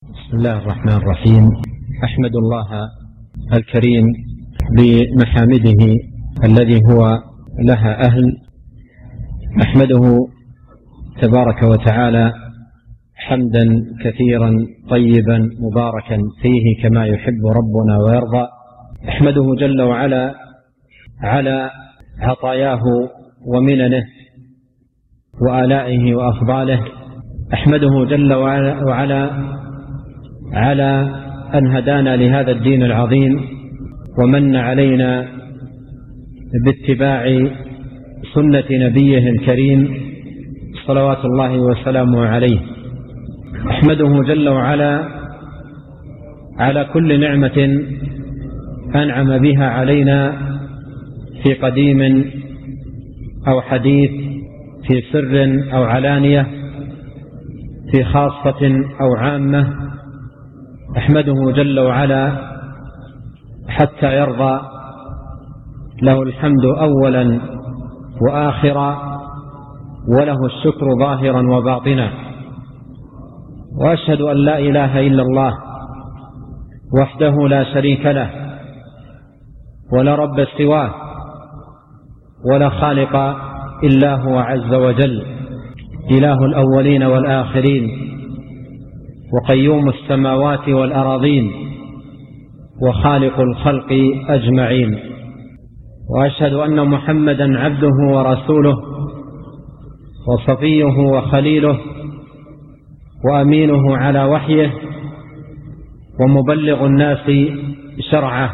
بسم الله الرحمن الرحيم. أحمد الله الكريم بمحامده الذي هو لها أهل. أحمده تبارك وتعالى حمدا كثيرا طيبا مباركا فيه كما يحب ربنا ويرضى. أحمده جل وعلا على عطاياه ومننه وآلائه وأفضاله. أحمده جل وعلا على أن هدانا لهذا الدين العظيم ومن علينا باتباع سنة نبيه الكريم صلوات الله وسلامه عليه. أحمده جل وعلا على كل نعمة أنعم بها علينا في قديم أو حديث، في سر أو علانية، في خاصة أو عامة. أحمده جل وعلا حتى يرضى، له الحمد أولا وآخرا، وله الشكر ظاهرا وباطنا. وأشهد أن لا إله إلا الله وحده لا شريك له، ولا رب سواه، ولا خالق إلا هو عز وجل، إله الأولين والآخرين، وقيوم السماوات والأراضين، وخالق الخلق أجمعين. وأشهد أن محمدا عبده ورسوله، وصفيه وخليله، وأمينه على وحيه، ومبلغ الناس شرعه.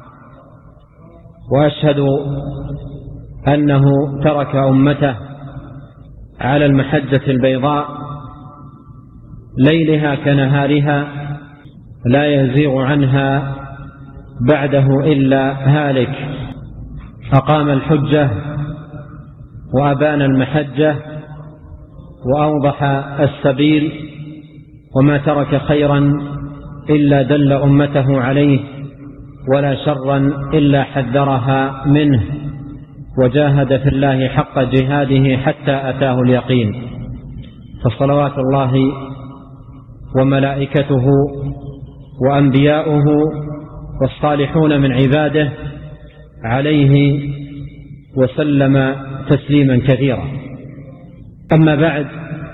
وأشهد أنه ترك أمته على المحجة البيضاء ليلها كنهارها، لا يزيغ عنها بعده إلا هالك. أقام الحجة وأبان المحجة وأوضح السبيل، وما ترك خيرا إلا دل أمته عليه، ولا شرا إلا حذرها منه، وجاهد في الله حق جهاده حتى أتاه اليقين. فصلوات الله وملائكته وأنبياؤه والصالحون من عباده عليه وسلم تسليما كثيرا. أما بعد،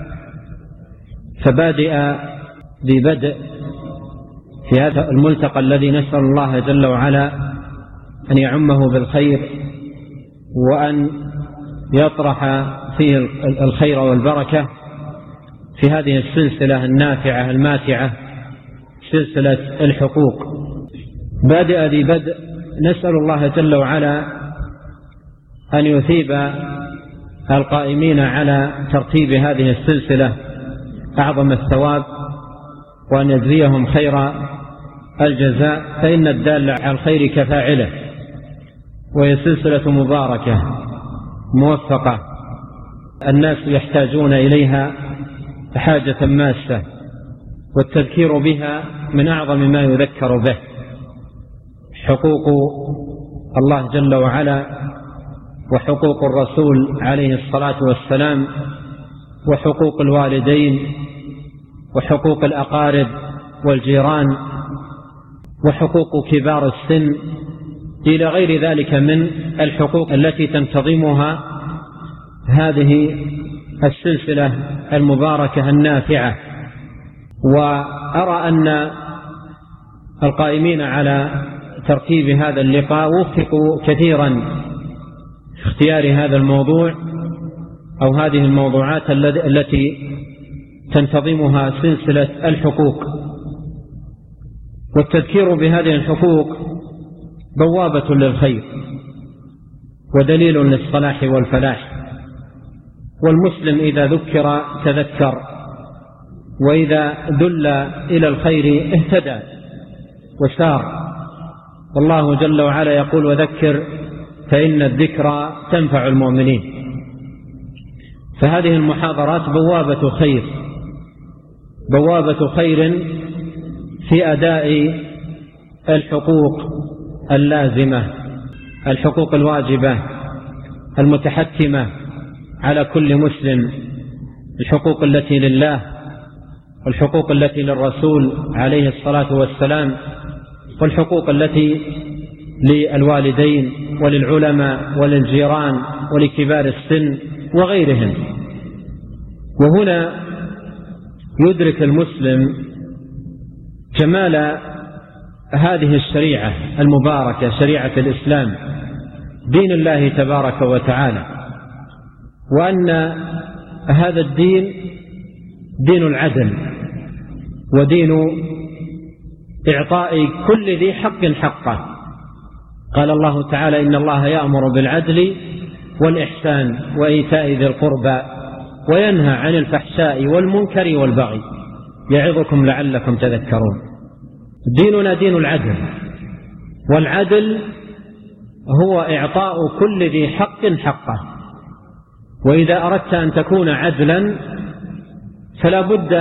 فبادئ ببدء في هذا الملتقى الذي نسأل الله جل وعلا أن يعمه بالخير، وأن يطرح فيه الخير والبركة في هذه السلسلة النافعة الماتعة، سلسلة الحقوق. بادئ ببدء، نسأل الله جل وعلا أن يثيب القائمين على ترتيب هذه السلسلة أعظم الثواب، وأن يجزيهم خير الجزاء، فإن الدال على الخير كفاعله، وهي سلسلة مباركة موفقة الناس يحتاجون إليها حاجة ماسة، والتذكير بها من أعظم ما يذكر به. حقوق الله جل وعلا، وحقوق الرسول عليه الصلاة والسلام، وحقوق الوالدين، وحقوق الأقارب والجيران، وحقوق كبار السن، إلى غير ذلك من الحقوق التي تنتظمها هذه السلسلة المباركة النافعة. وأرى أن القائمين على ترتيب هذا اللقاء وفقوا كثيرا في اختيار هذا الموضوع أو هذه الموضوعات التي تنتظمها سلسلة الحقوق. والتذكير بهذه الحقوق بوابة للخير ودليل للصلاح والفلاح. والمسلم إذا ذكر تذكر، وإذا دل إلى الخير اهتدى وسار. والله جل وعلا يقول: وذكر فإن الذكرى تنفع المؤمنين. فهذه المحاضرات بوابة خير، بوابة خير في أداء الحقوق اللازمة، الحقوق الواجبة المتحتمة على كل مسلم، الحقوق التي لله والحقوق التي للرسول عليه الصلاة والسلام، والحقوق التي للوالدين وللعلماء وللجيران ولكبار السن وغيرهم. وهنا يدرك المسلم جمال هذه الشريعة المباركة، شريعة الإسلام، دين الله تبارك وتعالى، وأن هذا الدين دين العدل ودين إعطاء كل ذي حق حقه. قال الله تعالى: إن الله يأمر بالعدل والإحسان وإيتاء ذي القربى وينهى عن الفحشاء والمنكر والبغي يعظكم لعلكم تذكرون. ديننا دين العدل، والعدل هو إعطاء كل ذي حق حقه. وإذا أردت أن تكون عدلا فلا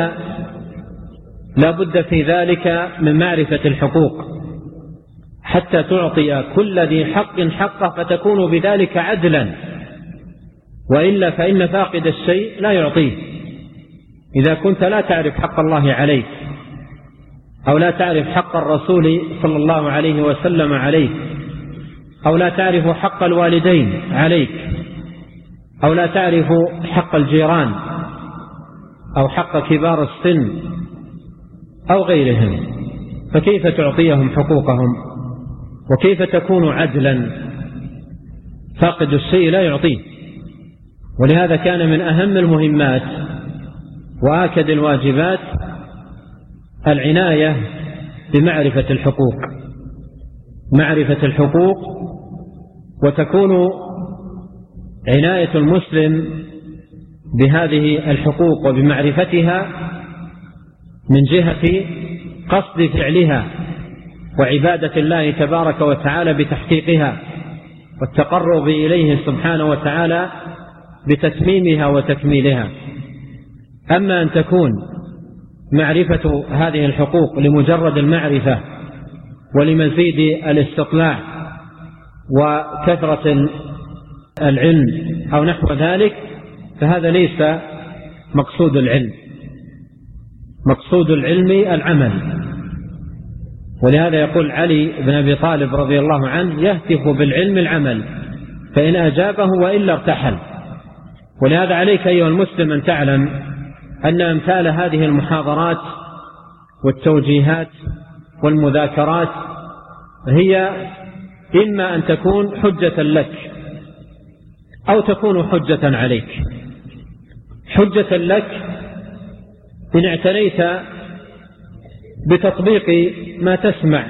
بد في ذلك من معرفة الحقوق حتى تعطي كل ذي حق حقه، فتكون بذلك عدلا، وإلا فإن فاقد الشيء لا يعطيه. إذا كنت لا تعرف حق الله عليك، أو لا تعرف حق الرسول صلى الله عليه وسلم عليك، أو لا تعرف حق الوالدين عليك، أو لا تعرف حق الجيران، أو حق كبار السن أو غيرهم، فكيف تعطيهم حقوقهم؟ وكيف تكون عدلا؟ فاقد الشيء لا يعطيه. ولهذا كان من أهم المهمات وآكد الواجبات العناية بمعرفة الحقوق، معرفة الحقوق. وتكون عناية المسلم بهذه الحقوق وبمعرفتها من جهة قصد فعلها وعبادة الله تبارك وتعالى بتحقيقها، والتقرب إليه سبحانه وتعالى بتتميمها وتكميلها. أما أن تكون معرفة هذه الحقوق لمجرد المعرفة ولمزيد الاستطلاع وكثرة العلم أو نحو ذلك، فهذا ليس مقصود العلم. مقصود العلم العمل. ولهذا يقول علي بن أبي طالب رضي الله عنه: يهتف بالعلم العمل، فإن أجابه وإلا ارتحل. ولهذا عليك أيها المسلم أن تعلم أن أمثال هذه المحاضرات والتوجيهات والمذاكرات هي إما أن تكون حجة لك أو تكون حجة عليك. حجة لك إن اعتنيت بتطبيق ما تسمع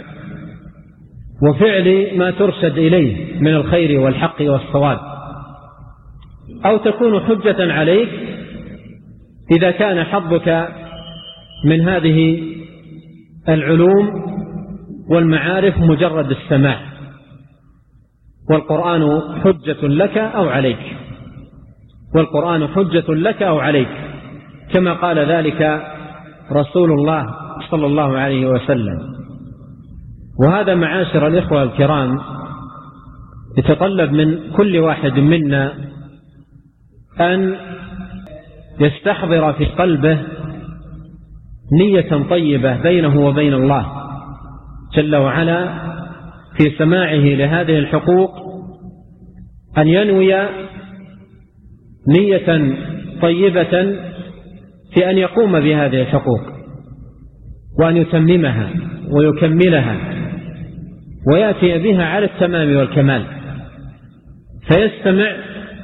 وفعل ما ترشد إليه من الخير والحق والصواب، أو تكون حجة عليك إذا كان حظك من هذه العلوم والمعارف مجرد السماع، والقرآن حجة لك أو عليك، والقرآن حجة لك أو عليك، كما قال ذلك رسول الله صلى الله عليه وسلم. وهذا معاشر الإخوة الكرام يتطلب من كل واحد منا أن يستحضر في قلبه نية طيبة بينه وبين الله جل وعلا في سماعه لهذه الحقوق، أن ينوي نية طيبة في أن يقوم بهذه الحقوق وأن يتممها ويكملها ويأتي بها على التمام والكمال، فيستمع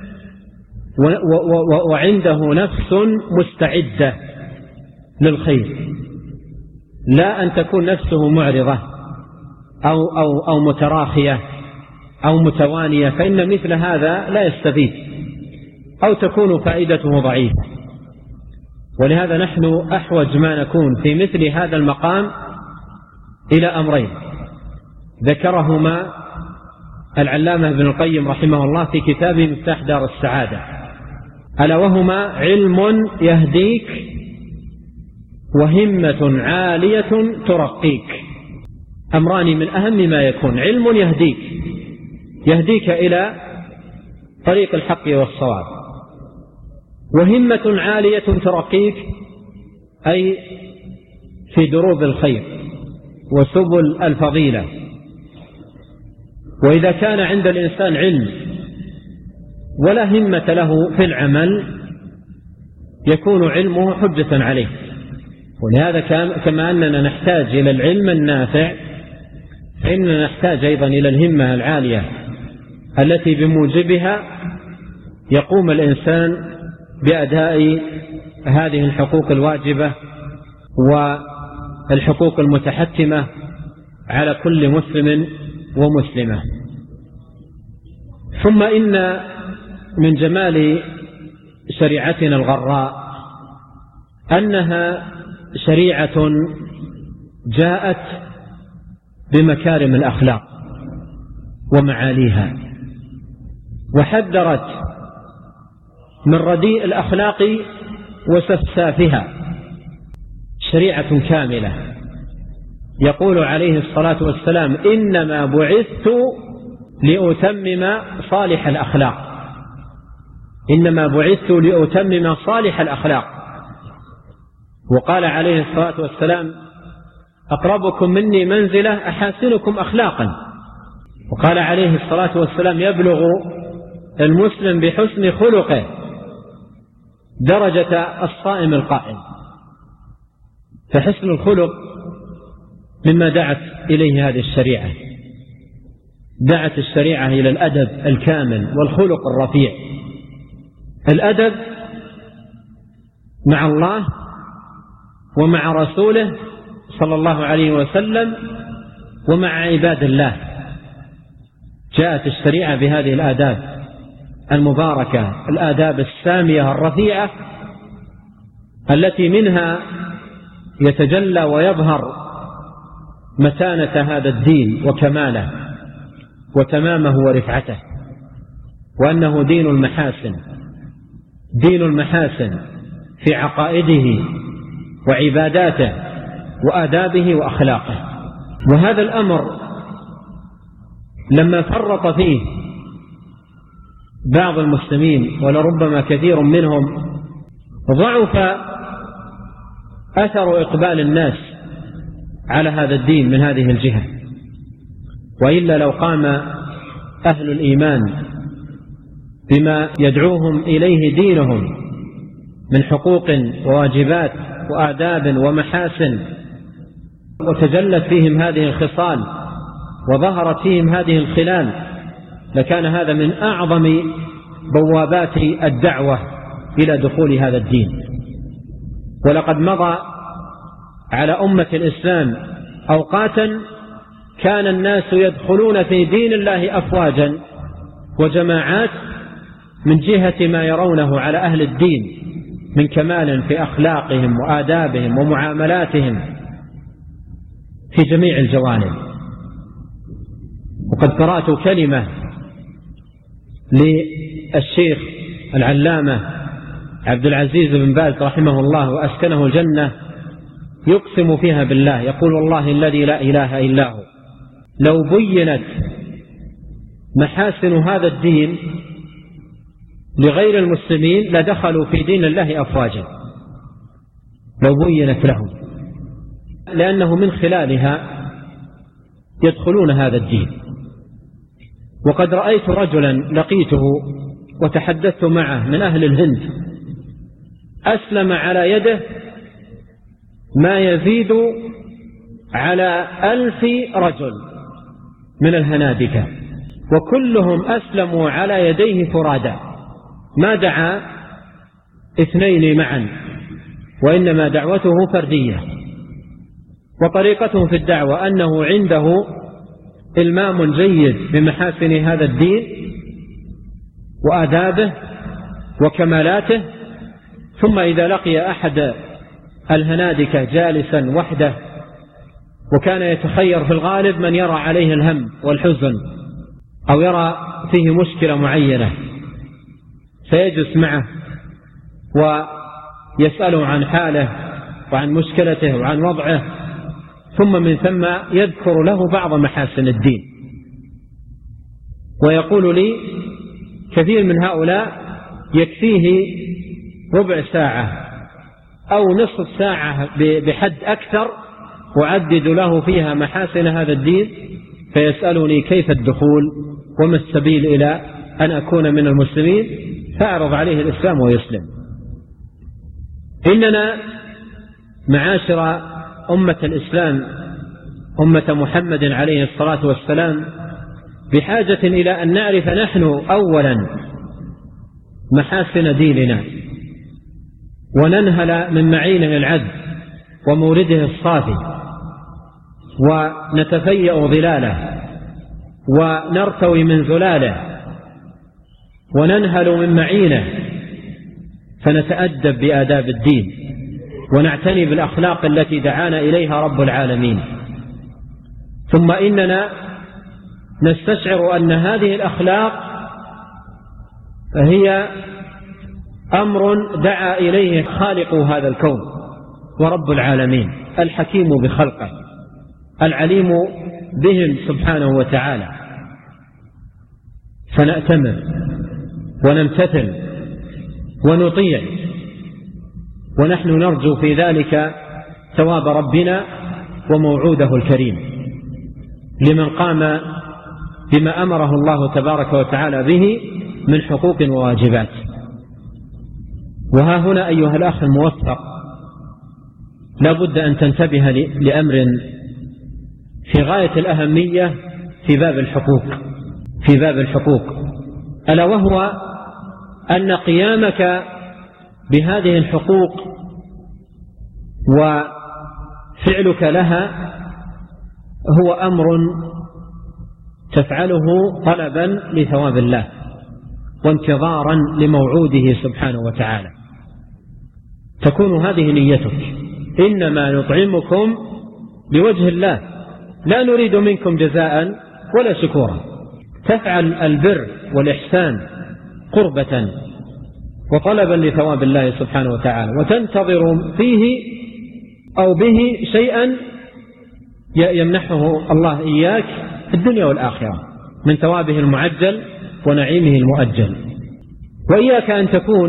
وعنده نفس مستعدة للخير، لا أن تكون نفسه معرضة أو متراخية أو متوانية، فإن مثل هذا لا يستفيد أو تكون فائدته ضعيفة. ولهذا نحن أحوج ما نكون في مثل هذا المقام إلى أمرين ذكرهما العلامة ابن القيم رحمه الله في كتابه مفتاح دار السعادة، ألا وهما علم يهديك وهمة عالية ترقيك. أمران من أهم ما يكون: علم يهديك إلى طريق الحق والصواب، وهمة عالية ترقيك أي في دروب الخير وسبل الفضيلة. وإذا كان عند الإنسان علم ولا همة له في العمل يكون علمه حجة عليه. ولهذا كما أننا نحتاج إلى العلم النافع فإننا نحتاج أيضا إلى الهمة العالية التي بموجبها يقوم الإنسان بأداء هذه الحقوق الواجبة والحقوق المتحتمة على كل مسلم ومسلمة. ثم إن من جمال شريعتنا الغراء أنها شريعة جاءت بمكارم الأخلاق ومعاليها، وحذرت من رديء الأخلاق وسفسافها. شريعة كاملة. يقول عليه الصلاة والسلام: إنما بعثت لأتمم صالح الأخلاق. إنما بعثت لأتمم صالح الأخلاق. وقال عليه الصلاة والسلام: أقربكم مني منزلة أحاسنكم أخلاقا. وقال عليه الصلاة والسلام: يبلغ المسلم بحسن خلقه درجة الصائم القائم. فحسن الخلق مما دعت إليه هذه الشريعة. دعت الشريعة إلى الأدب الكامل والخلق الرفيع. الأدب مع الله ومع رسوله صلى الله عليه وسلم ومع عباد الله. جاءت الشريعة بهذه الآداب المباركة، الآداب السامية الرفيعة التي منها يتجلى ويظهر متانة هذا الدين وكماله وتمامه ورفعته، وأنه دين المحاسن، دين المحاسن في عقائده وعباداته وآدابه وأخلاقه. وهذا الأمر لما فرط فيه بعض المسلمين ولربما كثير منهم ضعف أثر إقبال الناس على هذا الدين من هذه الجهة. وإلا لو قام أهل الإيمان بما يدعوهم إليه دينهم من حقوق وواجبات وآداب ومحاسن، وتجلت فيهم هذه الخصال وظهرت فيهم هذه الخلال، لكان هذا من أعظم بوابات الدعوة إلى دخول هذا الدين. ولقد مضى على أمة الإسلام أوقاتا كان الناس يدخلون في دين الله أفواجا وجماعات من جهة ما يرونه على أهل الدين من كمال في أخلاقهم وآدابهم ومعاملاتهم في جميع الجوانب. وقد قرأت كلمة للشيخ العلامة عبد العزيز بن باز رحمه الله وأسكنه الجنة يقسم فيها بالله، يقول: والله الذي لا إله إلا هو لو بينت محاسن هذا الدين لغير المسلمين لدخلوا في دين الله أفواجا، لو بينت لهم، لأنه من خلالها يدخلون هذا الدين. وقد رأيت رجلا لقيته وتحدثت معه من أهل الهند أسلم على يده ما يزيد على 1000 رجل من الهنادكة، وكلهم أسلموا على يديه فرادا، ما دعا 2 معا، وإنما دعوته فردية. وطريقته في الدعوة أنه عنده إلمام جيد بمحاسن هذا الدين وآدابه وكمالاته، ثم إذا لقي أحد الهنادكة جالسا وحده وكان يتخير في الغالب من يرى عليه الهم والحزن أو يرى فيه مشكلة معينة فيجلس معه ويسأله عن حاله وعن مشكلته وعن وضعه، ثم من ثم يذكر له بعض محاسن الدين. ويقول لي كثير من هؤلاء يكفيه ربع ساعة أو نصف ساعة بحد أكثر أعدد له فيها محاسن هذا الدين، فيسألني كيف الدخول وما السبيل إلى أن أكون من المسلمين، فأعرض عليه الإسلام ويسلم. إننا معاشر أمة الإسلام، أمة محمد عليه الصلاة والسلام، بحاجة إلى أن نعرف نحن أولا محاسن ديننا، وننهل من معينه العذب ومورده الصافي، ونتفيأ ظلاله ونرتوي من ذلاله، وننهل من معينه، فنتأدب بآداب الدين ونعتني بالأخلاق التي دعانا إليها رب العالمين. ثم إننا نستشعر أن هذه الأخلاق هي أمر دعا إليه خالق هذا الكون ورب العالمين الحكيم بخلقه العليم بهم سبحانه وتعالى، فنأتمر ونمتثل ونطيع، ونحن نرجو في ذلك ثواب ربنا وموعوده الكريم لمن قام بما أمره الله تبارك وتعالى به من حقوق وواجبات. وها هنا أيها الأخ الموفق لا بد أن تنتبه لأمر في غاية الأهمية في باب الحقوق، ألا وهو أن قيامك بهذه الحقوق وفعلك لها هو أمر تفعله طلبا لثواب الله وانتظارا لموعوده سبحانه وتعالى. تكون هذه نيتك: إنما نطعمكم لوجه الله لا نريد منكم جزاء ولا شكورا. تفعل البر والإحسان قربة وطلبا لثواب الله سبحانه وتعالى، وتنتظر فيه أو به شيئا يمنحه الله إياك في الدنيا والآخرة من ثوابه المعجل ونعيمه المؤجل. وإياك أن تكون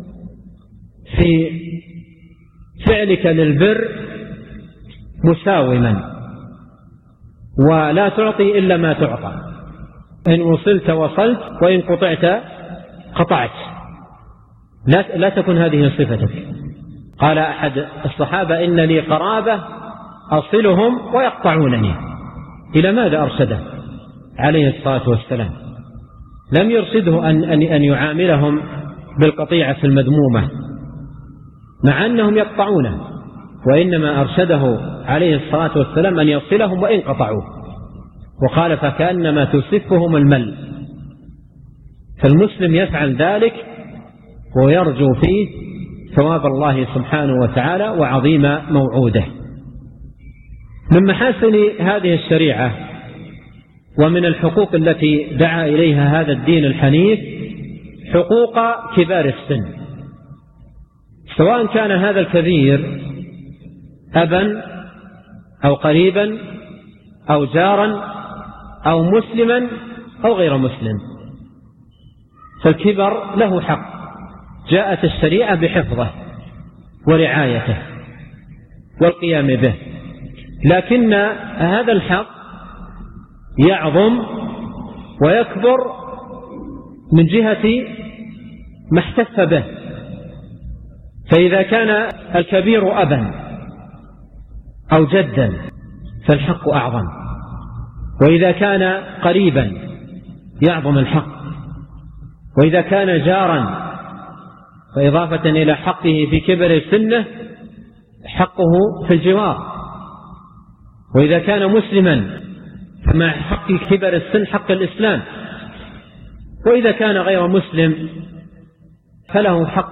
في فعلك للبر مساوما ولا تعطي إلا ما تعطى، إن وصلت وصلت وإن قطعت قطعت. لا تكن هذه صفتك. قال أحد الصحابة: إن لي قرابة أصلهم ويقطعونني. إلى ماذا أرشده عليه الصلاة والسلام؟ لم يرشده أن يعاملهم بالقطيعة المذمومة مع أنهم يقطعونه، وإنما أرشده عليه الصلاة والسلام أن يصلهم وإن قطعوه، وقال: فكأنما تسفهم المل. فالمسلم يفعل ذلك ويرجو فيه ثواب الله سبحانه وتعالى وعظيم موعوده. من محاسن هذه الشريعة ومن الحقوق التي دعا إليها هذا الدين الحنيف حقوق كبار السن، سواء كان هذا الكبير أبا أو قريبا أو جارا أو مسلما أو غير مسلم، فالكبر له حق جاءت الشريعة بحفظه ورعايته والقيام به، لكن هذا الحق يعظم ويكبر من جهة ما احتف به. فإذا كان الكبير أبا أو جدا فالحق أعظم، وإذا كان قريبا يعظم الحق، وإذا كان جارا فإضافة إلى حقه في كبر سنه حقه في الجوار، وإذا كان مسلما فمع حق كبر السن حق الإسلام، وإذا كان غير مسلم فله حق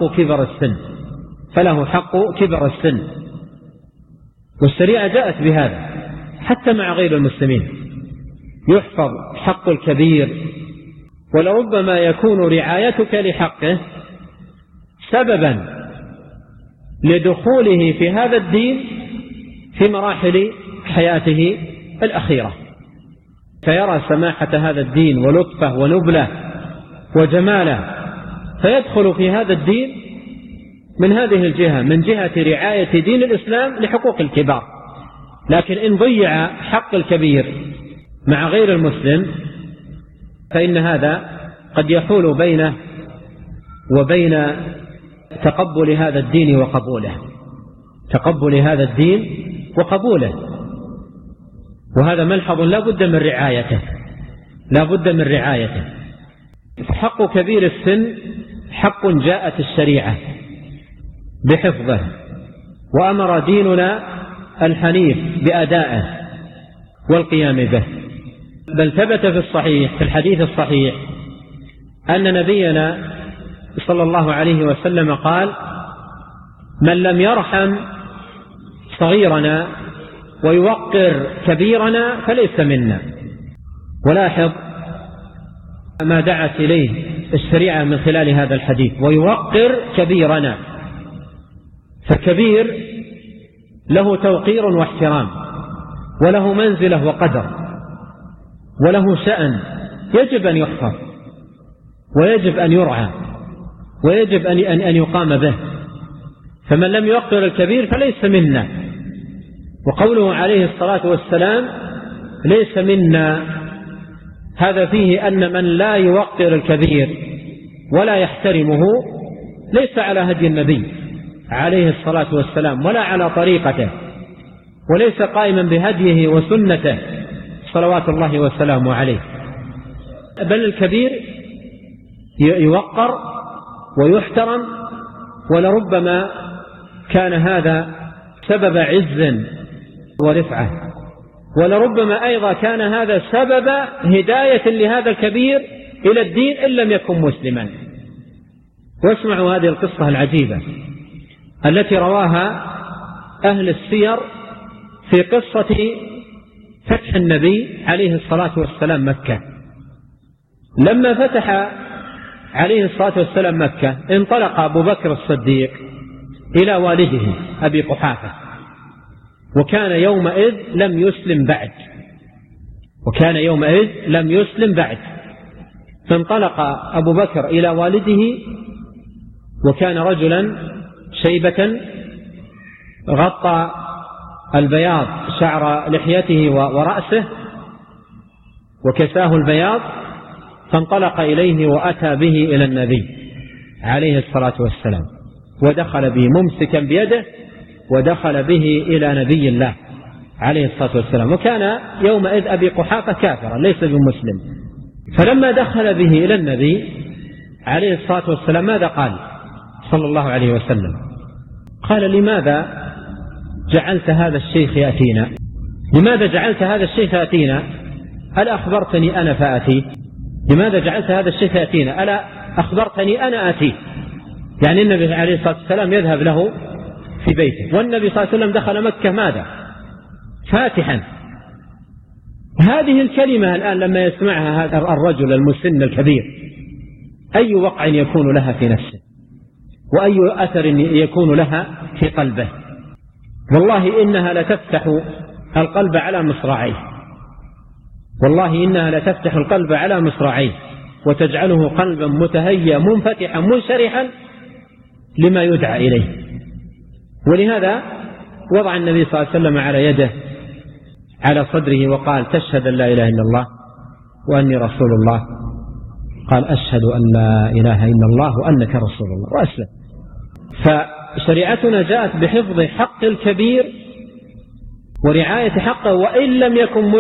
كبر السن. والشريعة جاءت بهذا حتى مع غير المسلمين، يحفظ حق الكبير، ولربما يكون رعايتك لحقه سببا لدخوله في هذا الدين في مراحل حياته الأخيرة، فيرى سماحة هذا الدين ولطفه ونبله وجماله، فيدخل في هذا الدين من هذه الجهة، من جهة رعاية دين الإسلام لحقوق الكبار. لكن إن ضيع حق الكبير مع غير المسلم فإن هذا قد يحول بينه وبين تقبل هذا الدين وقبوله، تقبل هذا الدين وقبوله. وهذا ملحظ لا بد من رعايته، لا بد من رعايته. حق كبير السن حق جاءت الشريعة بحفظه، وأمر ديننا الحنيف بأدائه والقيام به. بل ثبت في الصحيح، في الحديث الصحيح، أن نبينا صلى الله عليه وسلم قال: من لم يرحم صغيرنا ويوقر كبيرنا فليس منا. ولاحظ ما دعت إليه الشريعة من خلال هذا الحديث: ويوقر كبيرنا. فالكبير له توقير واحترام، وله منزلة وقدر، وله شأن يجب أن يحفظ، ويجب أن يرعى، ويجب أن يقام به. فمن لم يوقر الكبير فليس منا. وقوله عليه الصلاة والسلام ليس منا، هذا فيه أن من لا يوقر الكبير ولا يحترمه ليس على هدي النبي عليه الصلاة والسلام ولا على طريقته، وليس قائما بهديه وسنته صلوات الله وسلامه عليه. بل الكبير يوقر ويحترم، ولربما كان هذا سبب عز ورفعة، ولربما أيضا كان هذا سبب هداية لهذا الكبير إلى الدين إن لم يكن مسلما. واسمعوا هذه القصة العجيبة التي رواها أهل السير في قصة فتح النبي عليه الصلاة والسلام مكة. لما فتح عليه الصلاة والسلام مكة انطلق أبو بكر الصديق إلى والده أبي قحافة، وكان يومئذ لم يسلم بعد، فانطلق أبو بكر إلى والده، وكان رجلا شيبة غطى البياض شعر لحيته ورأسه وكساه البياض، فانطلق إليه وأتى به إلى النبي عليه الصلاة والسلام، ودخل به ممسكا بيده، ودخل به إلى نبي الله عليه الصلاة والسلام. وكان يومئذ أبي قحافة كافرا ليس بمسلم. فلما دخل به إلى النبي عليه الصلاة والسلام ماذا قال صلى الله عليه وسلم؟ قال: لماذا جعلت هذا الشيخ يأتينا؟ لماذا جعلت هذا الشيخ يأتينا؟ ألا أخبرتني أنا فأتيه؟ لماذا جعلت هذا الشيخ يأتينا؟ ألا أخبرتني أنا أتيه؟ يعني النبي عليه الصلاة والسلام يذهب له في بيته، والنبي صلى الله عليه وسلم دخل مكة ماذا؟ فاتحا. هذه الكلمة الآن لما يسمعها هذا الرجل المسن الكبير أي وقع يكون لها في نفسه، وأي أثر يكون لها في قلبه؟ والله إنها لتفتح القلب على مصراعيه، والله إنها لتفتح القلب على مصراعيه، وتجعله قلبا متهيا منفتحا منشرحا لما يدعى إليه. ولهذا وضع النبي صلى الله عليه وسلم على يده على صدره وقال: تشهد أن لا إله إلا الله وأني رسول الله؟ قال: أشهد أن لا إله إلا الله وأنك رسول الله، وأسلم. فشريعتنا جاءت بحفظ حق الكبير ورعاية حقه وإن لم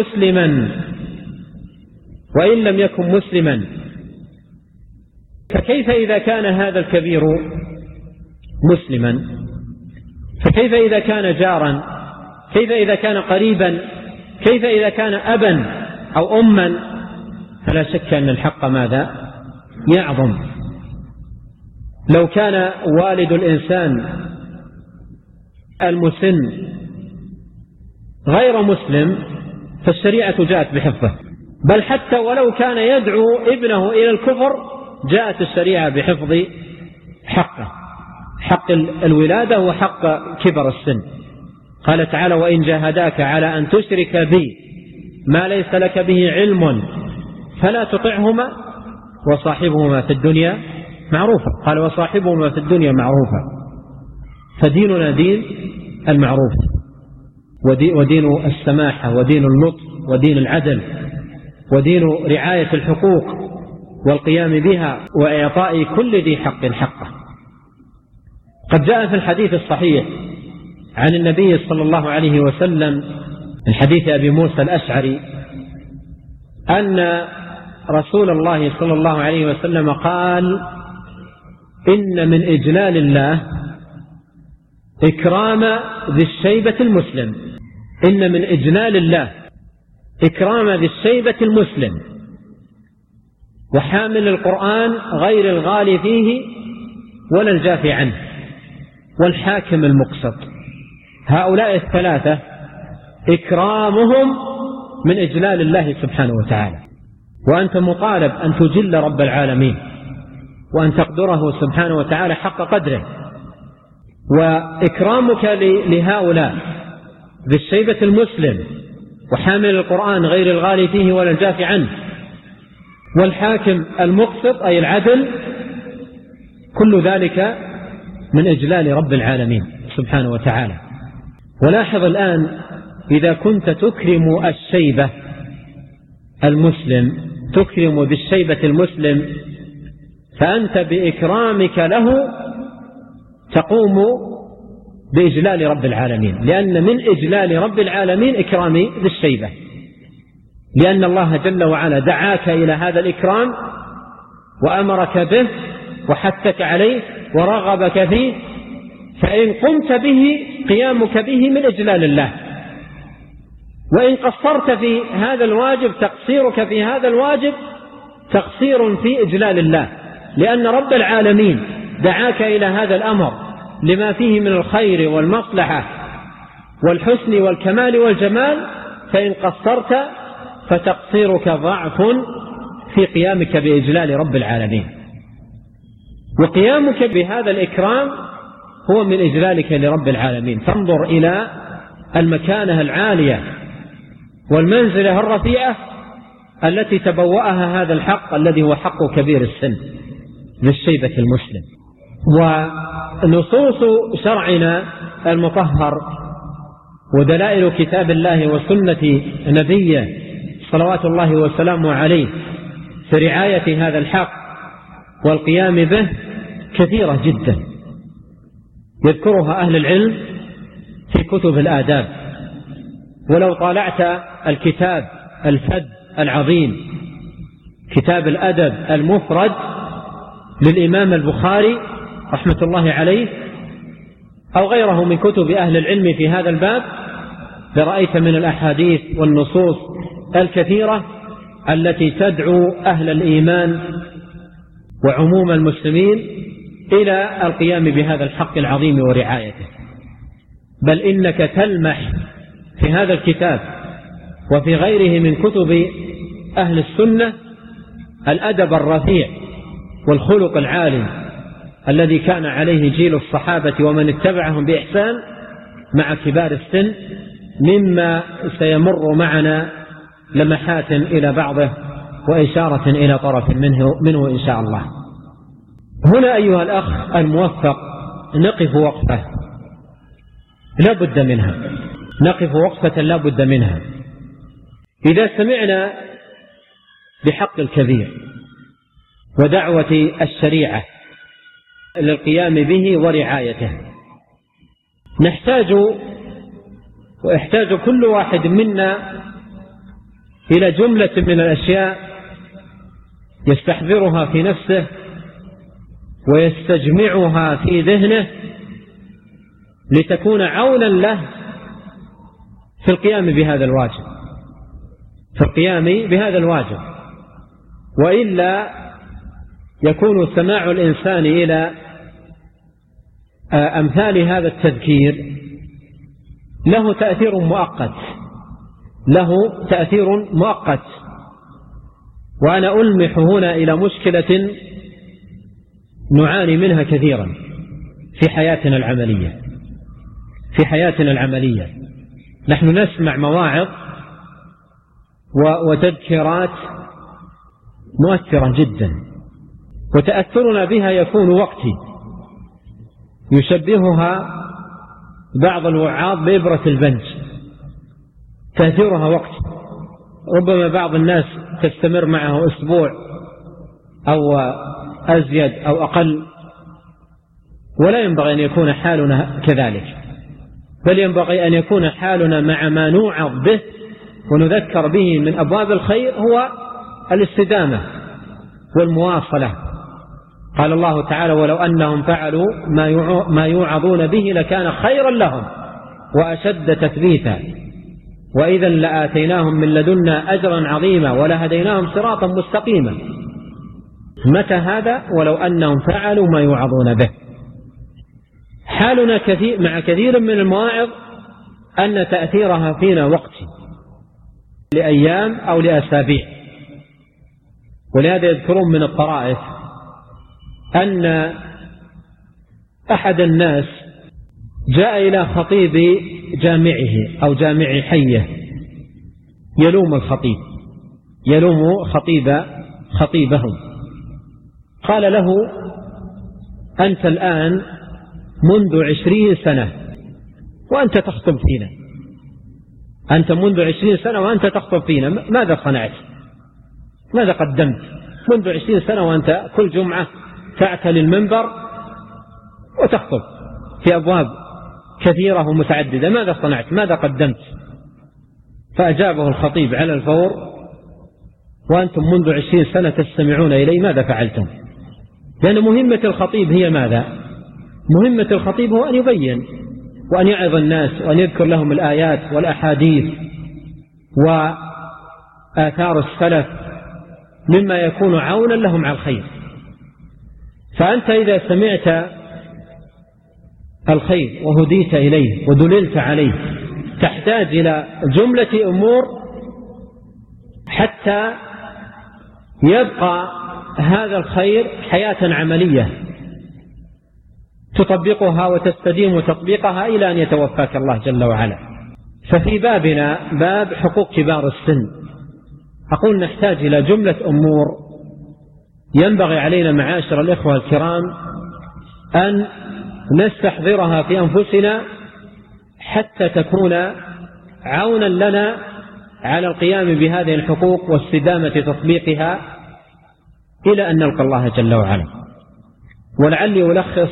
يكن مسلما. فكيف إذا كان هذا الكبير مسلما؟ فكيف إذا كان جارا؟ كيف إذا كان قريبا؟ كيف إذا كان أبا أو أما؟ فلا شك أن الحق ماذا؟ يعظم. لو كان والد الإنسان المسن غير مسلم فالشريعة جاءت بحفظه، بل حتى ولو كان يدعو ابنه إلى الكفر جاءت الشريعة بحفظ حقه، حق الولادة وحق كبر السن. قال تعالى: وإن جاهداك على أن تشرك بي ما ليس لك به علم فلا تطعهما وصاحبهما في الدنيا معروفا. قال: وصاحبهما في الدنيا معروفا. فديننا دين المعروف، ودين السماحة، ودين اللطف، ودين العدل، ودين رعاية الحقوق والقيام بها وإعطاء كل ذي حق حقه. قد جاء في الحديث الصحيح عن النبي صلى الله عليه وسلم من حديث أبي موسى الأشعري أن رسول الله صلى الله عليه وسلم قال: إن من إجلال الله إكرام ذي الشيبة المسلم. إن من إجلال الله إكرام ذي الشيبة المسلم وحامل القرآن غير الغالي فيه ولا الجافي عنه والحاكم المقسط. هؤلاء الثلاثة إكرامهم من إجلال الله سبحانه وتعالى، وأنت مطالب أن تجل رب العالمين وأن تقدره سبحانه وتعالى حق قدره. وإكرامك لهؤلاء بالشيبة المسلم وحامل القرآن غير الغالي فيه ولا الجافي عنه والحاكم المقسط أي العدل، كل ذلك من إجلال رب العالمين سبحانه وتعالى. ولاحظ الآن إذا كنت تكرم الشيبة المسلم، تكرم بالشيبة المسلم، فأنت بإكرامك له تقوم بإجلال رب العالمين، لأن من إجلال رب العالمين إكرامي بالشيبة، لأن الله جل وعلا دعاك إلى هذا الإكرام وأمرك به وحثك عليه ورغبك فيه، فإن قمت به قيامك به من إجلال الله، وإن قصرت في هذا الواجب تقصيرك في هذا الواجب تقصير في إجلال الله، لأن رب العالمين دعاك إلى هذا الأمر لما فيه من الخير والمصلحة والحسن والكمال والجمال، فإن قصرت فتقصيرك ضعف في قيامك بإجلال رب العالمين. وقيامك بهذا الإكرام هو من إجلالك لرب العالمين. فانظر إلى المكانة العالية والمنزلة الرفيعة التي تبوأها هذا الحق الذي هو حق كبير السن للشيبة المسلم. ونصوص شرعنا المطهر ودلائل كتاب الله وسنة نبيه صلوات الله وسلامه عليه في رعاية هذا الحق والقيام به كثيرة جدا، يذكرها أهل العلم في كتب الآداب. ولو طالعت الكتاب الفد العظيم كتاب الأدب المفرد للإمام البخاري رحمة الله عليه أو غيره من كتب أهل العلم في هذا الباب، لرأيت من الأحاديث والنصوص الكثيرة التي تدعو أهل الإيمان وعموم المسلمين إلى القيام بهذا الحق العظيم ورعايته. بل إنك تلمح في هذا الكتاب وفي غيره من كتب أهل السنة الأدب الرفيع والخلق العالي الذي كان عليه جيل الصحابة ومن اتبعهم بإحسان مع كبار السن، مما سيمر معنا لمحات إلى بعضه وإشارة إلى طرف منه إن شاء الله. هنا أيها الأخ الموفق نقف وقفة لا بد منها، نقف وقفة لا بد منها إذا سمعنا بحق الكبير ودعوة الشريعة للقيام به ورعايته. ويحتاج كل واحد منا إلى جملة من الأشياء يستحضرها في نفسه ويستجمعها في ذهنه لتكون عونا له في القيام بهذا الواجب، وإلا يكون سماع الإنسان إلى أمثال هذا التذكير له تأثير مؤقت. وأنا ألمح هنا إلى مشكلة نعاني منها كثيرا في حياتنا العملية. نحن نسمع مواعظ وتذكيرات مؤثرة جدا، وتأثرنا بها يكون وقتي، يشبهها بعض الوعاظ بإبرة البنج، تأثيرها وقت، ربما بعض الناس تستمر معه أسبوع أو أزيد أو أقل، ولا ينبغي أن يكون حالنا كذلك، بل ينبغي أن يكون حالنا مع ما نوعظ به ونذكر به من أبواب الخير هو الاستدامة والمواصلة. قال الله تعالى: ولو أنهم فعلوا ما يوعظون به لكان خيرا لهم وأشد تثبيتا وإذا لآتيناهم من لدنا أجرا عظيما ولهديناهم صراطا مستقيما. متى هذا؟ ولو أنهم فعلوا ما يوعظون به. حالنا مع كثير من المواعظ أن تأثيرها فينا وقتي لأيام أو لأسابيع. ولهذا يذكرون من الطرائف أن أحد الناس جاء إلى خطيب جامعه أو جامع حيه يلوم الخطيب، يلوم خطيبهم، قال له: أنت الآن منذ 20 سنة وأنت تخطب فينا، أنت منذ 20 سنة وأنت تخطب فينا، ماذا صنعت؟ ماذا قدمت؟ منذ 20 سنة وأنت كل جمعة تعتلي المنبر وتخطب في أبواب كثيرة ومتعددة، ماذا صنعت؟ ماذا قدمت؟ فأجابه الخطيب على الفور: وأنتم منذ 20 سنة تستمعون إلي، ماذا فعلتم؟ لأن مهمة الخطيب هي ماذا؟ مهمة الخطيب هو أن يبين وأن يعظ الناس وأن يذكر لهم الآيات والأحاديث وآثار السلف مما يكون عونا لهم على الخير. فأنت إذا سمعت الخير وهديت إليه ودللت عليه تحتاج إلى جملة أمور حتى يبقى هذا الخير حياة عملية تطبقها وتستديم تطبيقها إلى أن يتوفاك الله جل وعلا. ففي بابنا باب حقوق كبار السن أقول نحتاج إلى جملة أمور ينبغي علينا معاشر الإخوة الكرام أن نستحضرها في أنفسنا حتى تكون عونا لنا على القيام بهذه الحقوق واستدامة تطبيقها إلى أن نلقى الله جل وعلا. ولعلي ألخص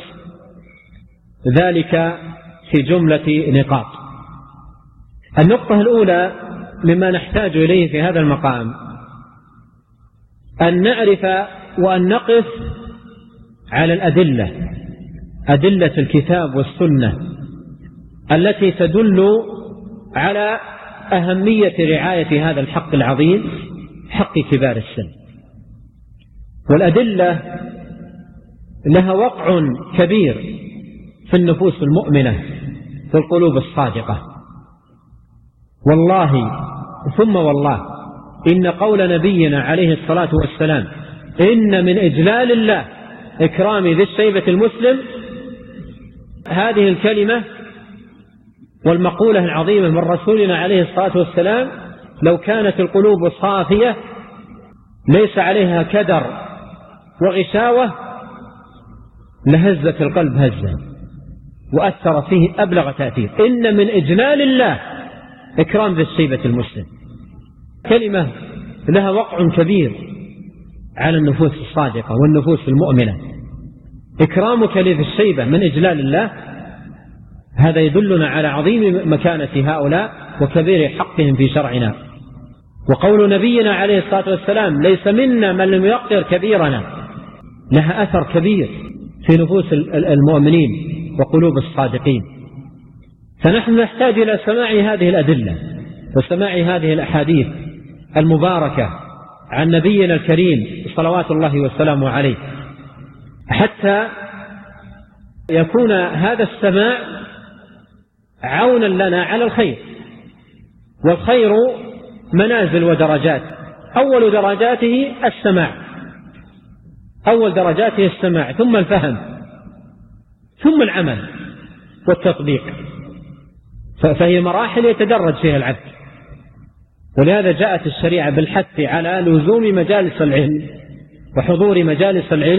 ذلك في جملة نقاط. النقطة الأولى مما نحتاج إليه في هذا المقام أن نعرف وأن نقف على الأدلة، أدلة الكتاب والسنة التي تدل على أهمية رعاية هذا الحق العظيم، حق كبار السن. والأدلة لها وقع كبير في النفوس المؤمنة في القلوب الصادقة. والله ثم والله إن قول نبينا عليه الصلاة والسلام: إن من إجلال الله إكرام ذي الشيبة المسلم، هذه الكلمة والمقولة العظيمة من رسولنا عليه الصلاة والسلام لو كانت القلوب صافية ليس عليها كدر وغشاوة لهزت القلب هزا وأثر فيه أبلغ تأثير. إن من إجلال الله إكرام ذي الشيبة المسلم، كلمة لها وقع كبير على النفوس الصادقة والنفوس المؤمنة. إكرامك لذي الشيبة من إجلال الله، هذا يدلنا على عظيم مكانة هؤلاء وكبير حقهم في شرعنا. وقول نبينا عليه الصلاة والسلام: ليس منا من لم يقدر كبيرنا، لها أثر كبير في نفوس المؤمنين وقلوب الصادقين. فنحن نحتاج إلى سماع هذه الأدلة وسماع هذه الأحاديث المباركة عن نبينا الكريم صلوات الله وسلامه عليه، حتى يكون هذا السماع عونا لنا على الخير. والخير منازل ودرجات، أول درجاته السماع، أول درجاته السماع، ثم الفهم، ثم العمل والتطبيق. فهي مراحل يتدرج فيها العبد. ولهذا جاءت الشريعة بالحث على لزوم مجالس العلم وحضور مجالس العلم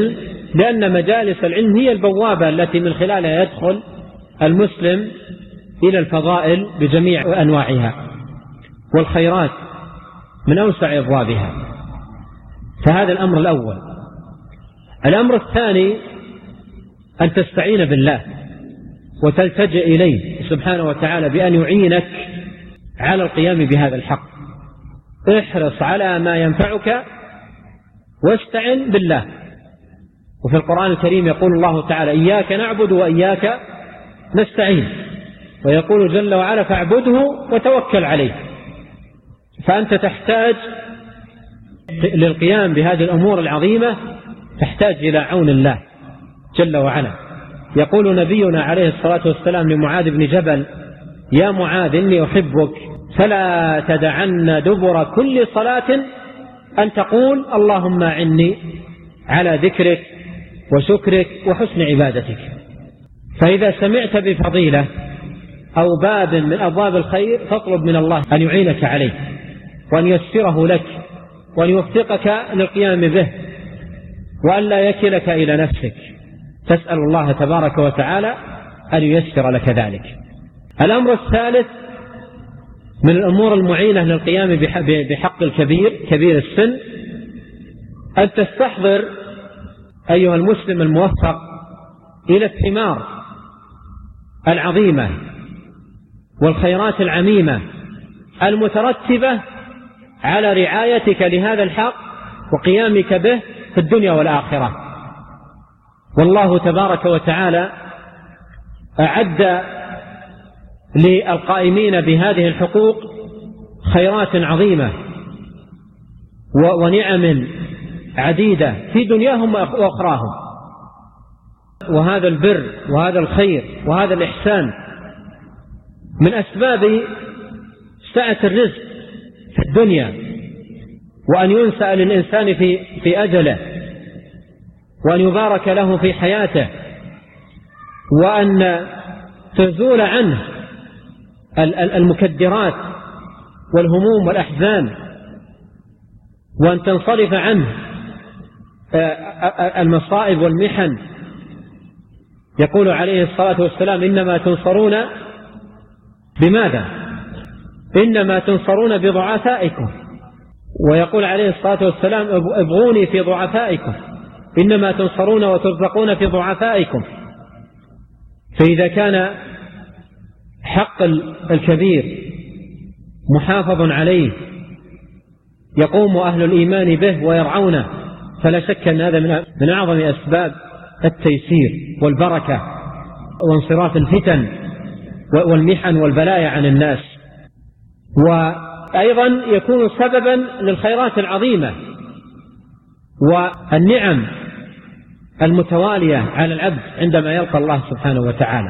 لأن مجالس العلم هي البوابة التي من خلالها يدخل المسلم إلى الفضائل بجميع أنواعها، والخيرات من أوسع أبوابها. فهذا الأمر الأول. الأمر الثاني أن تستعين بالله وتلتجئ إليه سبحانه وتعالى بأن يعينك على القيام بهذا الحق. احرص على ما ينفعك واستعن بالله. وفي القرآن الكريم يقول الله تعالى: إياك نعبد وإياك نستعين، ويقول جل وعلا: فاعبده وتوكل عليه. فأنت تحتاج للقيام بهذه الأمور العظيمة، تحتاج إلى عون الله جل وعلا. يقول نبينا عليه الصلاة والسلام لمعاذ بن جبل: يا معاذ إني أحبك فلا تدعن دبر كل صلاة أن تقول اللهم أعني على ذكرك وشكرك وحسن عبادتك. فإذا سمعت بفضيلة أو باب من أبواب الخير فاطلب من الله أن يعينك عليه وأن يسره لك وأن يوفقك للقيام به وأن لا يكلك إلى نفسك. تسأل الله تبارك وتعالى أن ييسر لك ذلك. الأمر الثالث من الأمور المعينة للقيام بحق الكبير كبير السن أن تستحضر أيها المسلم الموفق إلى الثمار العظيمة والخيرات العميمة المترتبة على رعايتك لهذا الحق وقيامك به في الدنيا والآخرة. والله تبارك وتعالى أعد للقائمين بهذه الحقوق خيرات عظيمة ونعم عديدة في دنياهم وأخراهم. وهذا البر وهذا الخير وهذا الإحسان من أسباب سعة الرزق في الدنيا، وأن ينسأ للإنسان في أجله، وأن يبارك له في حياته، وأن تزول عنه المكدرات والهموم والأحزان، وأن تنصرف عنه المصائب والمحن. يقول عليه الصلاة والسلام: إنما تنصرون بماذا؟ إنما تنصرون بضعفائكم. ويقول عليه الصلاة والسلام: ابغوني في ضعفائكم، إنما تنصرون وترزقون في ضعفائكم. فإذا كان حق الكبير محافظ عليه يقوم أهل الإيمان به ويرعونه، فلا شك أن هذا من أعظم أسباب التيسير والبركة وانصراف الفتن والمحن والبلايا عن الناس. وأيضا يكون سببا للخيرات العظيمة والنعم المتوالية على العبد عندما يلقى الله سبحانه وتعالى.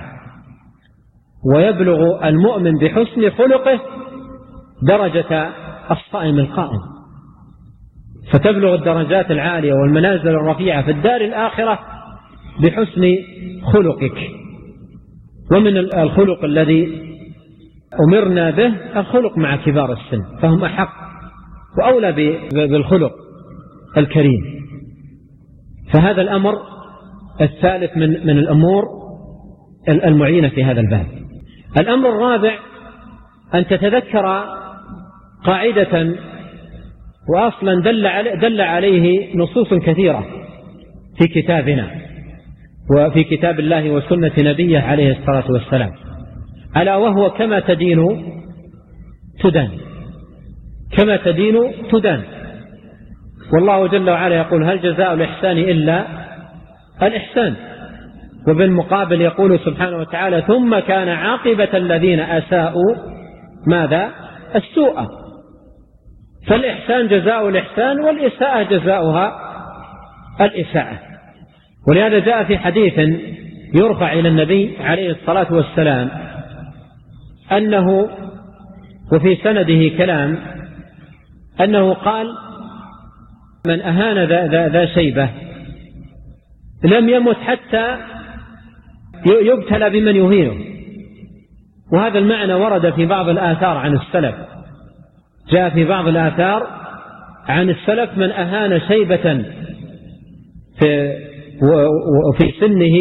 ويبلغ المؤمن بحسن خلقه درجة الصائم القائم، فتبلغ الدرجات العالية والمنازل الرفيعة في الدار الآخرة بحسن خلقك. ومن الخلق الذي أمرنا به الخلق مع كبار السن، فهم أحق وأولى بالخلق الكريم. فهذا الأمر الثالث من الأمور المعينة في هذا الباب. الأمر الرابع أن تتذكر قاعدة وأصلا دل عليه نصوص كثيرة في كتابنا وفي كتاب الله وسنة نبيه عليه الصلاة والسلام، ألا وهو: كما تدين تدان. كما تدين تدان. والله جل وعلا يقول: هل جزاء الإحسان إلا الإحسان. وبالمقابل يقول سبحانه وتعالى: ثم كان عاقبة الذين أساءوا ماذا؟ السوء. فالإحسان جزاء الإحسان، والإساءة جزاؤها الإساءة. ولهذا جاء في حديث يرفع إلى النبي عليه الصلاة والسلام أنه، وفي سنده كلام، أنه قال: من أهان ذا شيبة لم يمت حتى يبتلى بمن يهينه. وهذا المعنى ورد في بعض الآثار عن السلف. جاء في بعض الآثار عن السلف: من أهان شيبة وفي سنه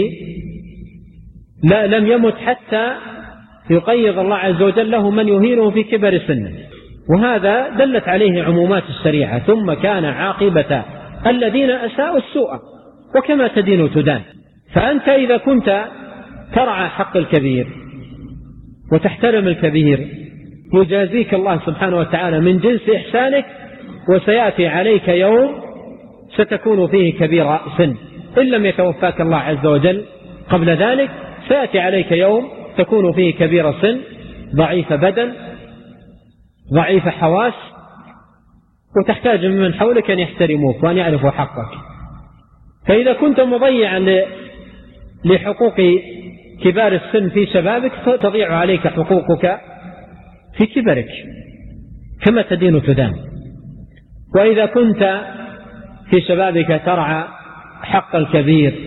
لم يمت حتى يقيض الله عز وجل له من يهينه في كبر سنه، وهذا دلت عليه عمومات الشريعة. ثم كان عاقبة الذين أساءوا السوء، وكما تدين تدان. فأنت إذا كنت ترعى حق الكبير وتحترم الكبير يجازيك الله سبحانه وتعالى من جنس إحسانك، وسيأتي عليك يوم ستكون فيه كبير سن، إن لم يتوفاك الله عز وجل قبل ذلك سيأتي عليك يوم تكون فيه كبير سن، ضعيف بدن، ضعيف حواس، وتحتاج من حولك أن يحترموك وأن يعرفوا حقك. فإذا كنت مضيعا لحقوق كبار السن في شبابك تضيع عليك حقوقك في كبرك، كما تدين تدان. وإذا كنت في شبابك ترعى حق الكبير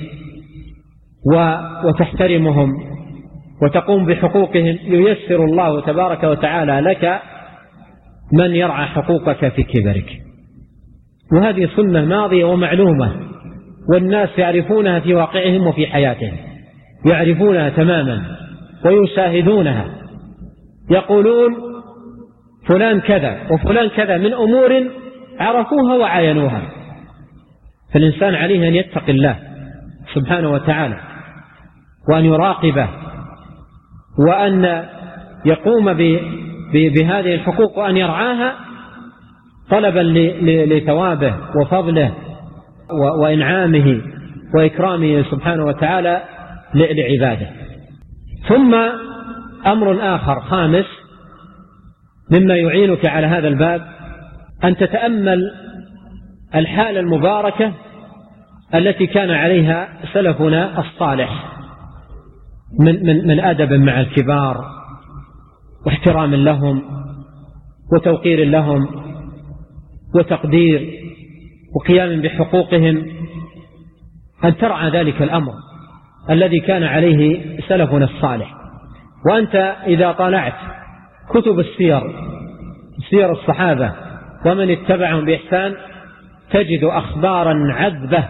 وتحترمهم وتقوم بحقوقهم ييسر الله تبارك وتعالى لك من يرعى حقوقك في كبرك. وهذه سنة ماضية ومعلومة، والناس يعرفونها في واقعهم وفي حياتهم، يعرفونها تماما ويشاهدونها، يقولون فلان كذا وفلان كذا من أمور عرفوها وعاينوها. فالإنسان عليه أن يتقي الله سبحانه وتعالى، وأن يراقبه، وأن يقوم بهذه الحقوق وأن يرعاها طلبا لثوابه وفضله وإنعامه وإكرامه سبحانه وتعالى لعباده. ثم أمر آخر خامس مما يعينك على هذا الباب أن تتأمل الحالة المباركة التي كان عليها سلفنا الصالح من أدب مع الكبار واحترام لهم وتوقير لهم وتقدير وقيام بحقوقهم، أن ترعى ذلك الأمر الذي كان عليه سلفنا الصالح. وأنت إذا طالعت كتب السير، سير الصحابة ومن اتبعهم بإحسان، تجد أخبارا عذبة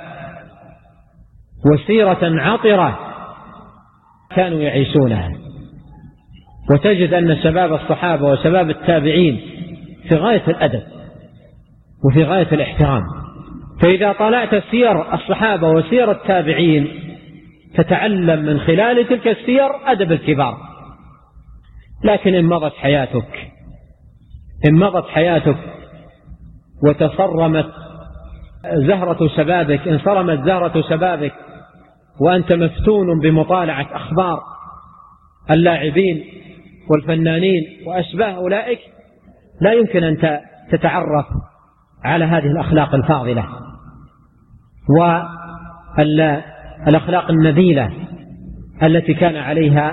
وسيرة عطرة كانوا يعيشونها، وتجد أن شباب الصحابة وشباب التابعين في غاية الأدب وفي غاية الاحترام. فإذا طالعت سير الصحابة وسير التابعين تتعلم من خلال تلك السير أدب الكبار. لكن إن مضت حياتك وتصرمت زهرة شبابك، إن صرمت زهرة شبابك وأنت مفتون بمطالعة أخبار اللاعبين والفنانين وأشباه أولئك، لا يمكن أن تتعرف على هذه الأخلاق الفاضلة والأخلاق النبيلة التي كان عليها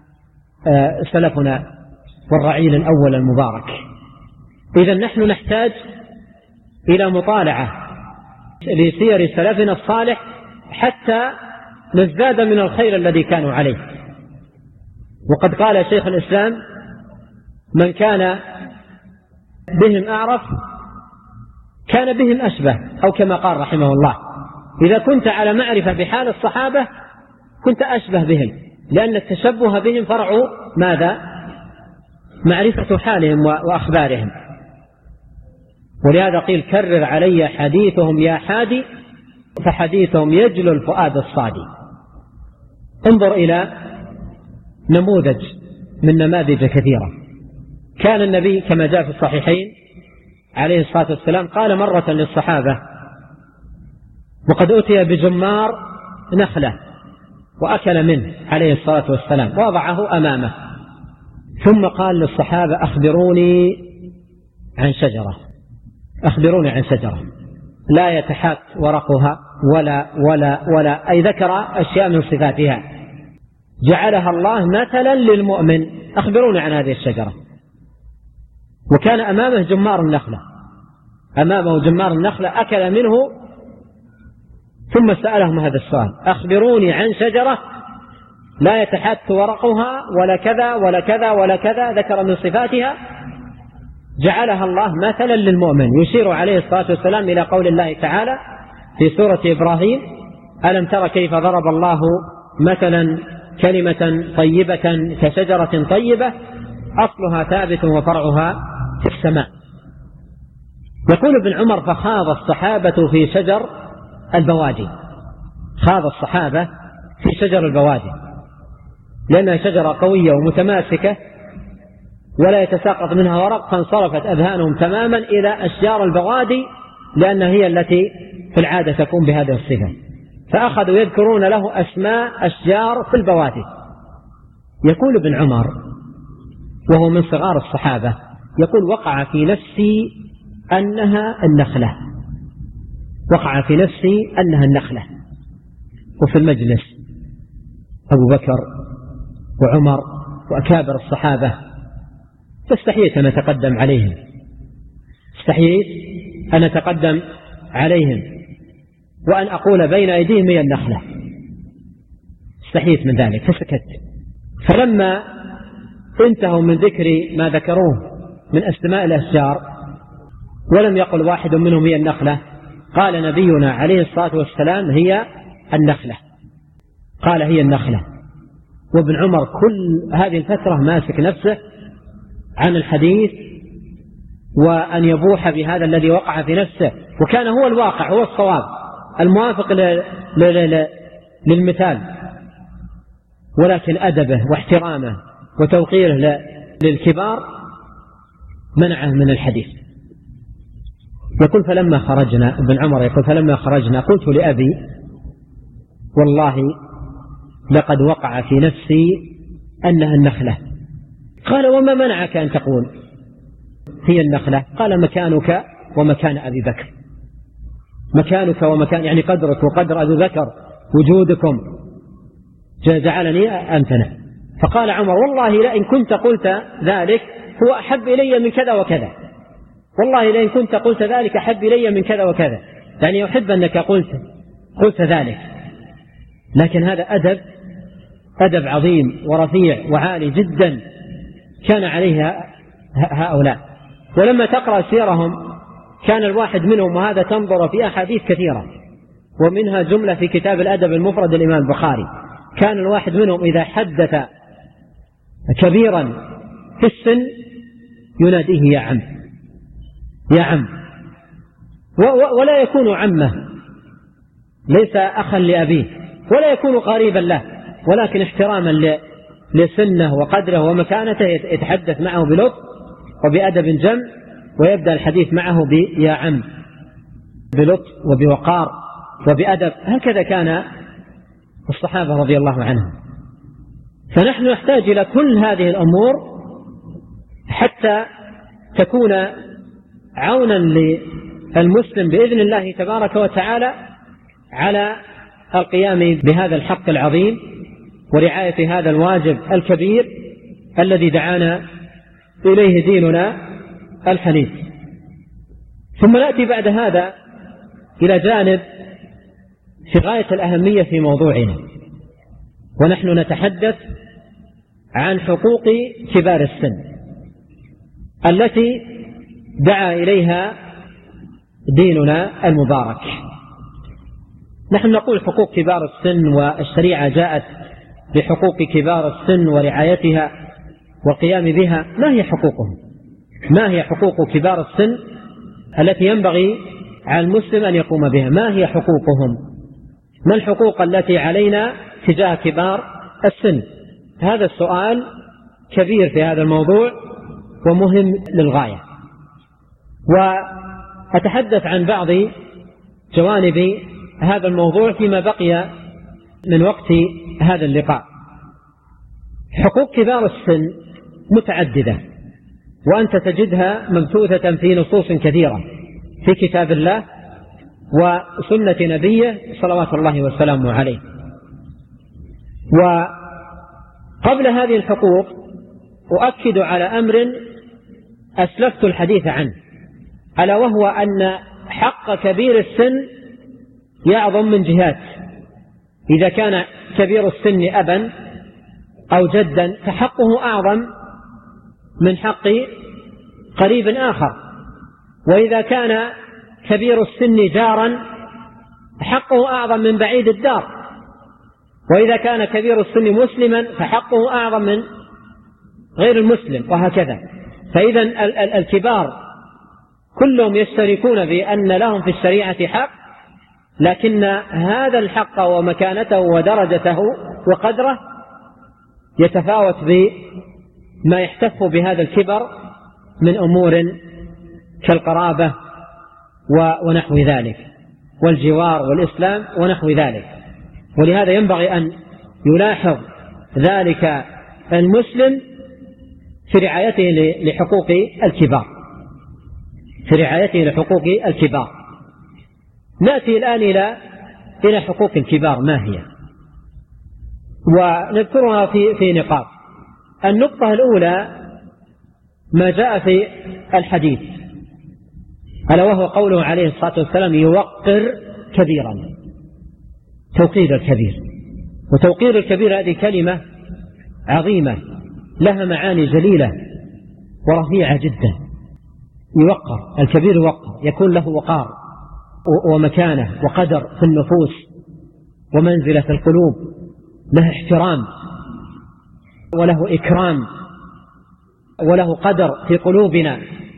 سلفنا والرعيل الأول المبارك. إذن نحن نحتاج إلى مطالعة لسير سلفنا الصالح حتى نزداد من الخير الذي كانوا عليه. وقد قال شيخ الإسلام: من كان بهم أعرف كان بهم أشبه، أو كما قال رحمه الله: إذا كنت على معرفة بحال الصحابة كنت أشبه بهم، لأن التشبه بهم فرع ماذا؟ معرفة حالهم وأخبارهم. ولهذا قيل: كرر علي حديثهم يا حادي، فحديثهم يجلو الفؤاد الصادي. انظر إلى نموذج من نماذج كثيرة. كان النبي كما جاء في الصحيحين عليه الصلاة والسلام قال مرة للصحابة وقد أتي بجمار نخلة وأكل منه عليه الصلاة والسلام ووضعه أمامه، ثم قال للصحابة: أخبروني عن شجرة، أخبروني عن شجرة لا يتحات ورقها ولا أي ذكر أشياء من صفاتها جعلها الله مثلا للمؤمن، أخبروني عن هذه الشجرة. وكان أمامه جمار النخلة، أمامه جمار النخلة أكل منه، ثم سألهم هذا السؤال: أخبروني عن شجرة لا يتحات ورقها ولا كذا ولا كذا ولا كذا، ذكر من صفاتها جعلها الله مثلا للمؤمن. يشير عليه الصلاة والسلام إلى قول الله تعالى في سورة إبراهيم: ألم تر كيف ضرب الله مثلا كلمة طيبة كشجرة طيبة أصلها ثابت وفرعها في السماء. يقول ابن عمر: فخاض الصحابة في شجر البوادي. خاض الصحابة في شجر البوادي لأنها شجرة قوية ومتماسكة ولا يتساقط منها ورق، فانصرفت أذهانهم تماما إلى أشجار البوادي لأنها هي التي في العادة تكون بهذه الصفة، فأخذوا يذكرون له أسماء أشجار في البوادي. يقول ابن عمر وهو من صغار الصحابة، يقول: وقع في نفسي أنها النخلة، وقع في نفسي أنها النخلة. وفي المجلس أبو بكر وعمر وأكابر الصحابة، فاستحييت أن أتقدم عليهم، استحييت أن أتقدم عليهم وأن أقول بين أيديهم هي النخلة، استحييت من ذلك فسكت. فلما انتهوا من ذكر ما ذكروه من أسماء الأشجار ولم يقل واحد منهم هي النخلة، قال نبينا عليه الصلاة والسلام: هي النخلة. قال: هي النخلة. وابن عمر كل هذه الفترة ماسك نفسه عن الحديث وأن يبوح بهذا الذي وقع في نفسه، وكان هو الواقع، هو الصواب الموافق للمثال، ولكن أدبه واحترامه وتوقيره للكبار منعه من الحديث. يقول: فلما خرجنا، ابن عمر يقول: فلما خرجنا قلت لأبي: والله لقد وقع في نفسي أنها النخلة. قال: وما منعك أن تقول هي النخلة؟ قال: مكانك ومكان أبي بكر، مكانك ومكان، يعني قدرك وقدر أبي بكر، وجودكم جعلني أمتنع. فقال عمر: والله لئن كنت قلت ذلك هو أحب إلي من كذا وكذا، والله لئن كنت قلت ذلك أحب إلي من كذا وكذا، يعني يحب أنك قلت ذلك. لكن هذا أدب عظيم ورفيع وعالي جدا كان عليه هؤلاء. ولما تقرأ سيرهم كان الواحد منهم، وهذا تنظر في أحاديث كثيرة ومنها جملة في كتاب الأدب المفرد الإمام البخاري، كان الواحد منهم إذا حدث كبيرا في السن يناديه يا عم، يا عم، ولا يكون عمه، ليس أخا لأبيه ولا يكون قريبا له، ولكن احتراما لسنه وقدره ومكانته يتحدث معه بلطف وبأدب جم، ويبدأ الحديث معه بيا عم، بلطف وبوقار وبأدب. هكذا كان الصحابة رضي الله عنهم. فنحن نحتاج إلى كل هذه الأمور حتى تكون عونا للمسلم بإذن الله تبارك وتعالى على القيام بهذا الحق العظيم ورعاية هذا الواجب الكبير الذي دعانا إليه ديننا الحنيف. ثم نأتي بعد هذا إلى جانب في غاية الأهمية في موضوعنا، ونحن نتحدث عن حقوق كبار السن التي دعا إليها ديننا المبارك. نحن نقول حقوق كبار السن، والشريعة جاءت بحقوق كبار السن ورعايتها والقيام بها. ما هي حقوقهم؟ ما هي حقوق كبار السن التي ينبغي على المسلم أن يقوم بها؟ ما هي حقوقهم؟ ما الحقوق التي علينا تجاه كبار السن؟ هذا السؤال كبير في هذا الموضوع ومهم للغاية، وأتحدث عن بعض جوانب هذا الموضوع فيما بقي من وقت هذا اللقاء. حقوق كبار السن متعددة، وأنت تجدها مبثوثة في نصوص كثيرة في كتاب الله وسنة نبيه صلوات الله وسلامه عليه. وقبل هذه الحقوق أؤكد على أمر أسلفت الحديث عنه، ألا وهو أن حق كبير السن يعظم من جهات. إذا كان كبير السن أبا أو جدا فحقه أعظم من حق قريب آخر، وإذا كان كبير السن جارا حقه أعظم من بعيد الدار، وإذا كان كبير السن مسلما فحقه أعظم من غير المسلم، وهكذا. فإذا الكبار كلهم يشتركون بأن لهم في الشريعة حق، لكن هذا الحق ومكانته ودرجته وقدره يتفاوت بما يحتف بهذا الكبر من أمور كالقرابة ونحو ذلك، والجوار والإسلام ونحو ذلك. ولهذا ينبغي أن يلاحظ ذلك المسلم في رعايته لحقوق الكبار، في رعايته لحقوق الكبار. نأتي الآن إلى حقوق الكبار ما هي، ونذكرها في نقاط. النقطة الأولى ما جاء في الحديث، ألا وهو قوله عليه الصلاة والسلام: يوقر كبيرا، توقير الكبير. وتوقير الكبير هذه كلمة عظيمة لها معاني جليلة ورفيعة جدا. يوقر الكبير، يوقر، يكون له وقار ومكانة وقدر في النفوس ومنزلة في القلوب، له احترام وله إكرام وله قدر في قلوبنا.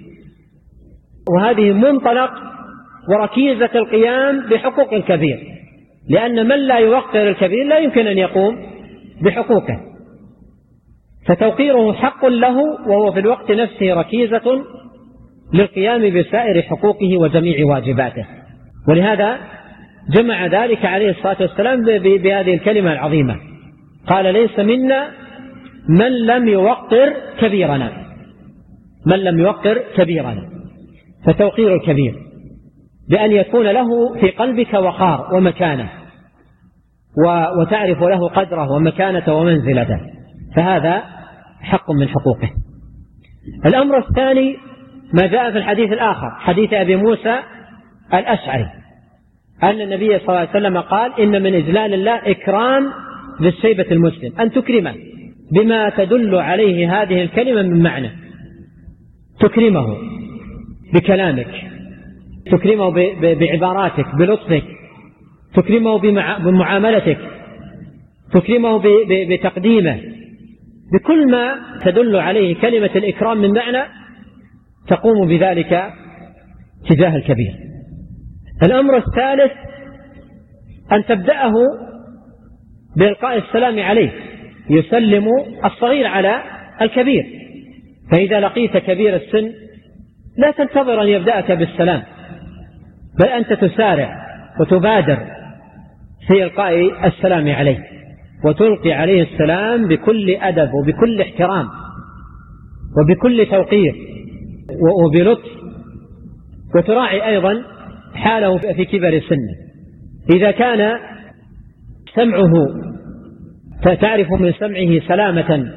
وهذه منطلق وركيزة القيام بحقوق الكبير، لأن من لا يوقر الكبير لا يمكن أن يقوم بحقوقه، فتوقيره حق له، وهو في الوقت نفسه ركيزة للقيام بسائر حقوقه وجميع واجباته. ولهذا جمع ذلك عليه الصلاة والسلام بهذه الكلمة العظيمة، قال: ليس منا من لم يوقر كبيرنا، من لم يوقر كبيرنا. فتوقير الكبير بأن يكون له في قلبك وقار ومكانة، وتعرف له قدره ومكانته ومنزلته، فهذا حق من حقوقه. الأمر الثاني ما جاء في الحديث الآخر، حديث أبي موسى الأشعري، أن النبي صلى الله عليه وسلم قال: إن من إجلال الله إكرام ذي الشيبة المسلم، أن تكرمه بما تدل عليه هذه الكلمة من معنى. تكرمه بكلامك، تكرمه بعباراتك، بلطفك، تكرمه بمعاملتك، تكرمه بتقديمه، بكل ما تدل عليه كلمة الإكرام من معنى تقوم بذلك تجاه الكبير. الأمر الثالث أن تبدأه بإلقاء السلام عليه، يسلم الصغير على الكبير. فإذا لقيت كبير السن لا تنتظر أن يبدأك بالسلام، بل أنت تسارع وتبادر في إلقاء السلام عليه، وتلقي عليه السلام بكل أدب وبكل احترام وبكل توقير وبلطف، وتراعي أيضا حاله في كبر سنه. إذا كان سمعه تعرف من سمعه سلامة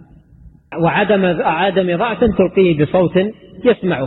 وعدم ضعف تلقيه بصوت يسمعه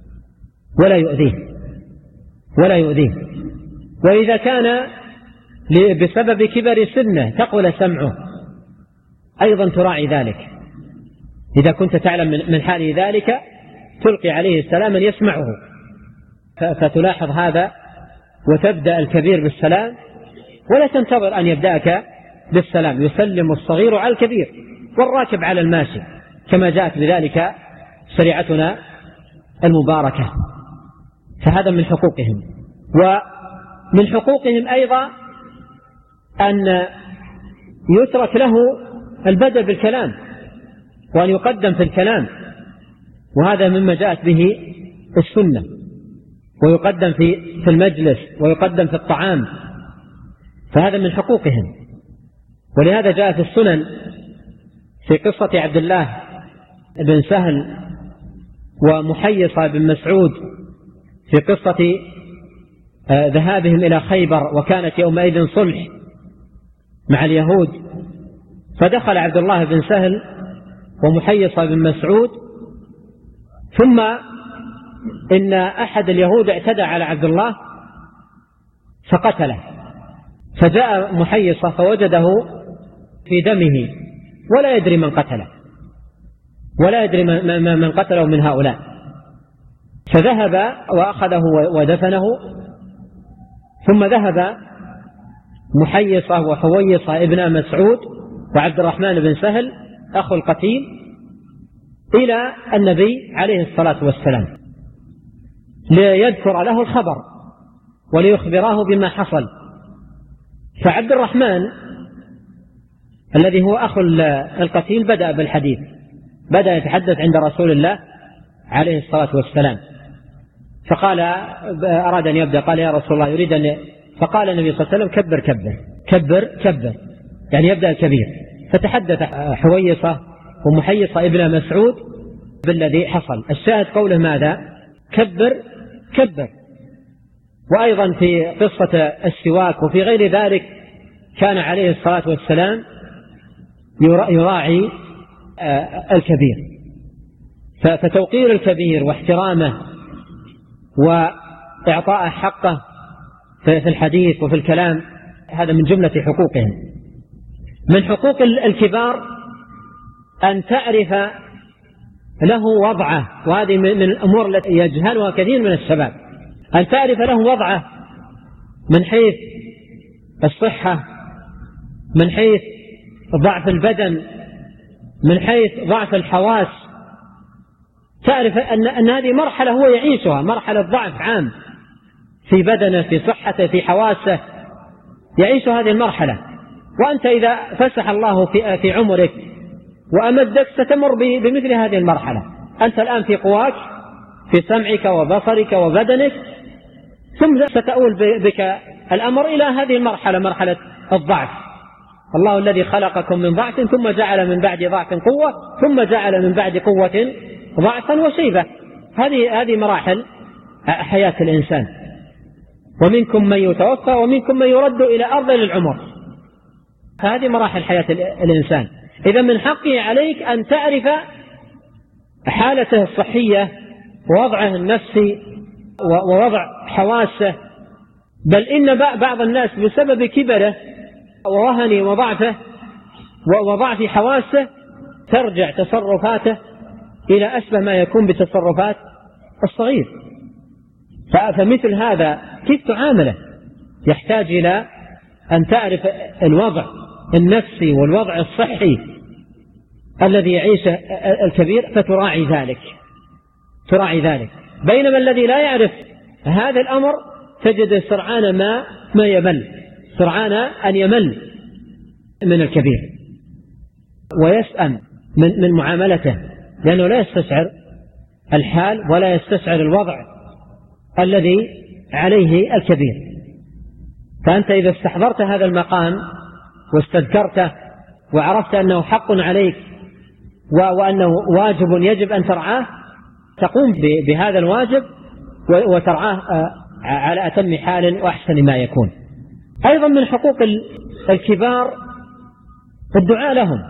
ولا يؤذيه. وإذا كان بسبب كبر سنه تقل سمعه أيضا تراعي ذلك. إذا كنت تعلم من حال ذلك تلقي عليه السلام يسمعه، فتلاحظ هذا وتبدأ الكبير بالسلام ولا تنتظر أن يبدأك بالسلام. يسلم الصغير على الكبير والراكب على الماشي، كما جاءت بذلك شريعتنا المباركة. فهذا من حقوقهم. ومن حقوقهم أيضا أن يترك له البدء بالكلام وأن يقدم في الكلام، وهذا مما جاءت به السنة، ويقدم في المجلس ويقدم في الطعام، فهذا من حقوقهم. ولهذا جاء في السنن في قصة عبد الله بن سهل ومحيصة بن مسعود في قصة ذهابهم إلى خيبر، وكانت يومئذ صلح مع اليهود، فدخل عبد الله بن سهل ومحيصة بن مسعود، ثم إن أحد اليهود اعتدى على عبد الله فقتله، فجاء محيصة فوجده في دمه ولا يدري من قتله، ولا يدري من قتله من هؤلاء، فذهب وأخذه ودفنه، ثم ذهب محيصة وحويصة ابن مسعود وعبد الرحمن بن سهل أخو القتيل إلى النبي عليه الصلاة والسلام ليذكر له الخبر وليخبراه بما حصل. فعبد الرحمن الذي هو أخو القتيل بدأ بالحديث، بدأ يتحدث عند رسول الله عليه الصلاة والسلام، فقال أراد أن يبدأ، قال يا رسول الله يريد أن، فقال النبي صلى الله عليه وسلم كبر كبر كبر كبر، يعني يبدأ الكبير. فتحدث حويصة ومحيصة ابن مسعود بالذي حصل. الشاهد قوله ماذا؟ كبر كبر. وأيضا في قصة السواك وفي غير ذلك كان عليه الصلاة والسلام يراعي الكبير. فتوقير الكبير واحترامه وإعطاء حقه في الحديث وفي الكلام هذا من جملة حقوقهم. من حقوق الكبار أن تعرف له وضعه، وهذه من الأمور التي يجهلها كثير من الشباب، أن تعرف له وضعه من حيث الصحة، من حيث ضعف البدن، من حيث ضعف الحواس. تعرف أن هذه مرحلة هو يعيشها، مرحلة ضعف عام في بدنه، في صحته، في حواسه، يعيش هذه المرحلة. وأنت إذا فسح الله في عمرك وأمدك ستمر بمثل هذه المرحلة. أنت الآن في قواك، في سمعك وبصرك وبدنك، ثم ستؤول بك الأمر إلى هذه المرحلة، مرحلة الضعف. الله الذي خلقكم من ضعف ثم جعل من بعد ضعف قوة ثم جعل من بعد قوة ضعفا وشيبة. هذه مراحل حياة الإنسان. ومنكم من يتوفى ومنكم من يرد إلى أرض العمر. هذه مراحل حياة الإنسان. إذا من حقه عليك أن تعرف حالته الصحية ووضعه النفسي ووضع حواسه. بل إن بعض الناس بسبب كبره ووهنه وضعفه وضعف حواسه ترجع تصرفاته إلى أشبه ما يكون بتصرفات الصغير. فمثل هذا كيف تعامله؟ يحتاج إلى أن تعرف الوضع النفسي والوضع الصحي الذي يعيشه الكبير فتراعي ذلك. بينما الذي لا يعرف هذا الأمر تجد سرعان ما يمل، سرعان أن يمل من الكبير ويسأم من معاملته، لأنه لا يستشعر الحال ولا يستشعر الوضع الذي عليه الكبير. فأنت إذا استحضرت هذا المقام واستذكرته وعرفت أنه حق عليك وأنه واجب يجب أن ترعاه، تقوم بهذا الواجب وترعاه على أتم حال وأحسن ما يكون. أيضا من حقوق الكبار الدعاء لهم،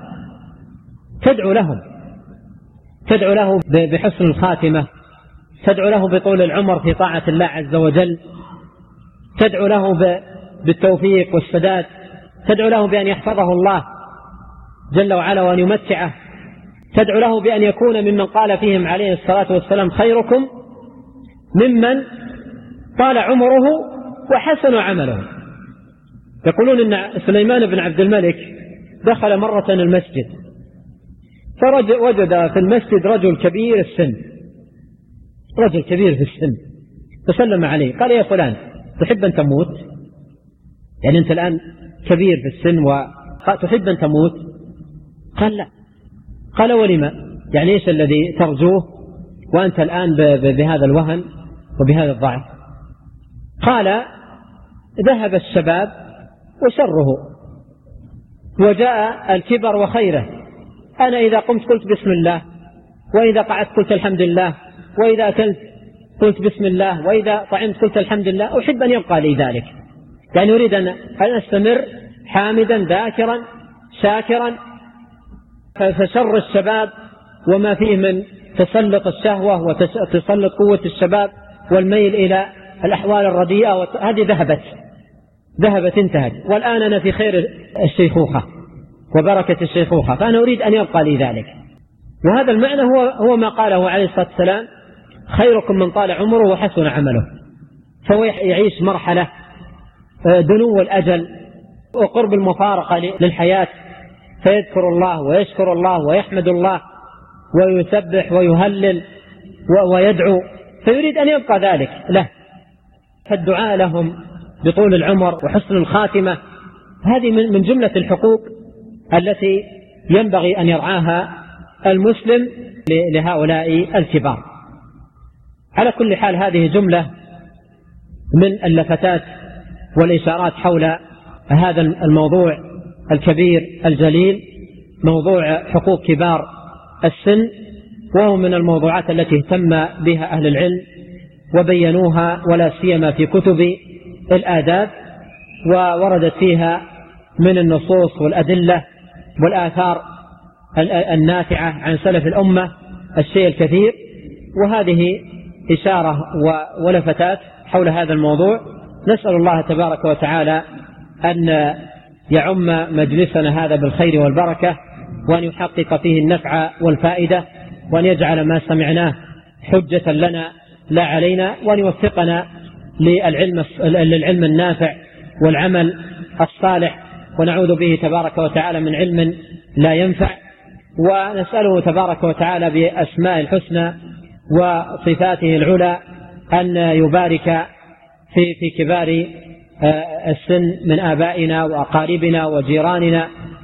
تدعو له بحسن الخاتمة، تدعو له بطول العمر في طاعة الله عز وجل، تدعو له بالتوفيق والسداد، تدعو له بأن يحفظه الله جل وعلا وأن يمتعه، تدعو له بأن يكون ممن قال فيهم عليه الصلاة والسلام خيركم ممن طال عمره وحسن عمله. يقولون إن سليمان بن عبد الملك دخل مرة المسجد فوجد في المسجد رجل كبير في السن، فسلم عليه قال يا فلان تحب أن تموت؟ يعني أنت الآن كبير في السن وتحب أن تموت؟ قال لا. قال ولما؟ يعني إيش الذي ترجوه وأنت الآن بهذا الوهن وبهذا الضعف؟ قال ذهب الشباب وشره وجاء الكبر وخيره. أنا إذا قمت قلت بسم الله، وإذا قعدت قلت الحمد لله، وإذا أكلت قلت بسم الله، وإذا طعمت قلت الحمد لله. أحب أن يبقى لي ذلك، يعني أريد أن أستمر حامدا ذاكرا شاكرا. فشر الشباب وما فيه من تسلط الشهوة وتسلط قوة الشباب والميل إلى الأحوال الرديئة هذه ذهبت انتهت. والآن أنا في خير الشيخوخة وبركة الشيخوخة، فأنا أريد أن يبقى لي ذلك. وهذا المعنى هو ما قاله عليه الصلاة والسلام خيركم من طال عمره وحسن عمله. فهو يعيش مرحلة دنو الأجل وقرب المفارقة للحياة، فيذكر الله ويشكر الله ويحمد الله ويسبح ويهلل ويدعو، فيريد أن يبقى ذلك له. فالدعاء لهم بطول العمر وحسن الخاتمة هذه من جملة الحقوق التي ينبغي أن يرعاها المسلم لهؤلاء الكبار. على كل حال هذه جملة من اللفتات والإشارات حول هذا الموضوع الكبير الجليل، موضوع حقوق كبار السن، وهو من الموضوعات التي اهتم بها أهل العلم وبينوها، ولا سيما في كتب الآداب، ووردت فيها من النصوص والأدلة والآثار النافعة عن سلف الأمة الشيء الكثير. وهذه إشارة ولفتات حول هذا الموضوع. نسأل الله تبارك وتعالى أن يعم مجلسنا هذا بالخير والبركة، وأن يحقق فيه النفع والفائدة، وأن يجعل ما سمعناه حجة لنا لا علينا، وأن يوفقنا للعلم النافع والعمل الصالح، ونعوذ به تبارك وتعالى من علم لا ينفع. ونسأله تبارك وتعالى بأسماء الحسنى وصفاته العلى أن يبارك في كبار السن من آبائنا وأقاربنا وجيراننا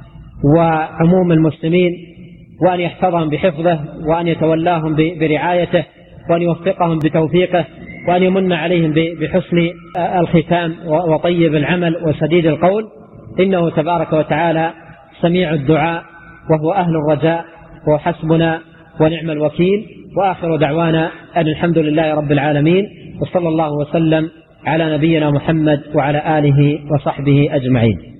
وعموم المسلمين، وأن يحفظهم بحفظه، وأن يتولاهم برعايته، وأن يوفقهم بتوفيقه، وأن يمن عليهم بحسن الختام وطيب العمل وسديد القول، إنه تبارك وتعالى سميع الدعاء وهو أهل الرجاء، وحسبنا ونعم الوكيل. وآخر دعوانا أن الحمد لله رب العالمين، وصلى الله وسلم على نبينا محمد وعلى آله وصحبه أجمعين.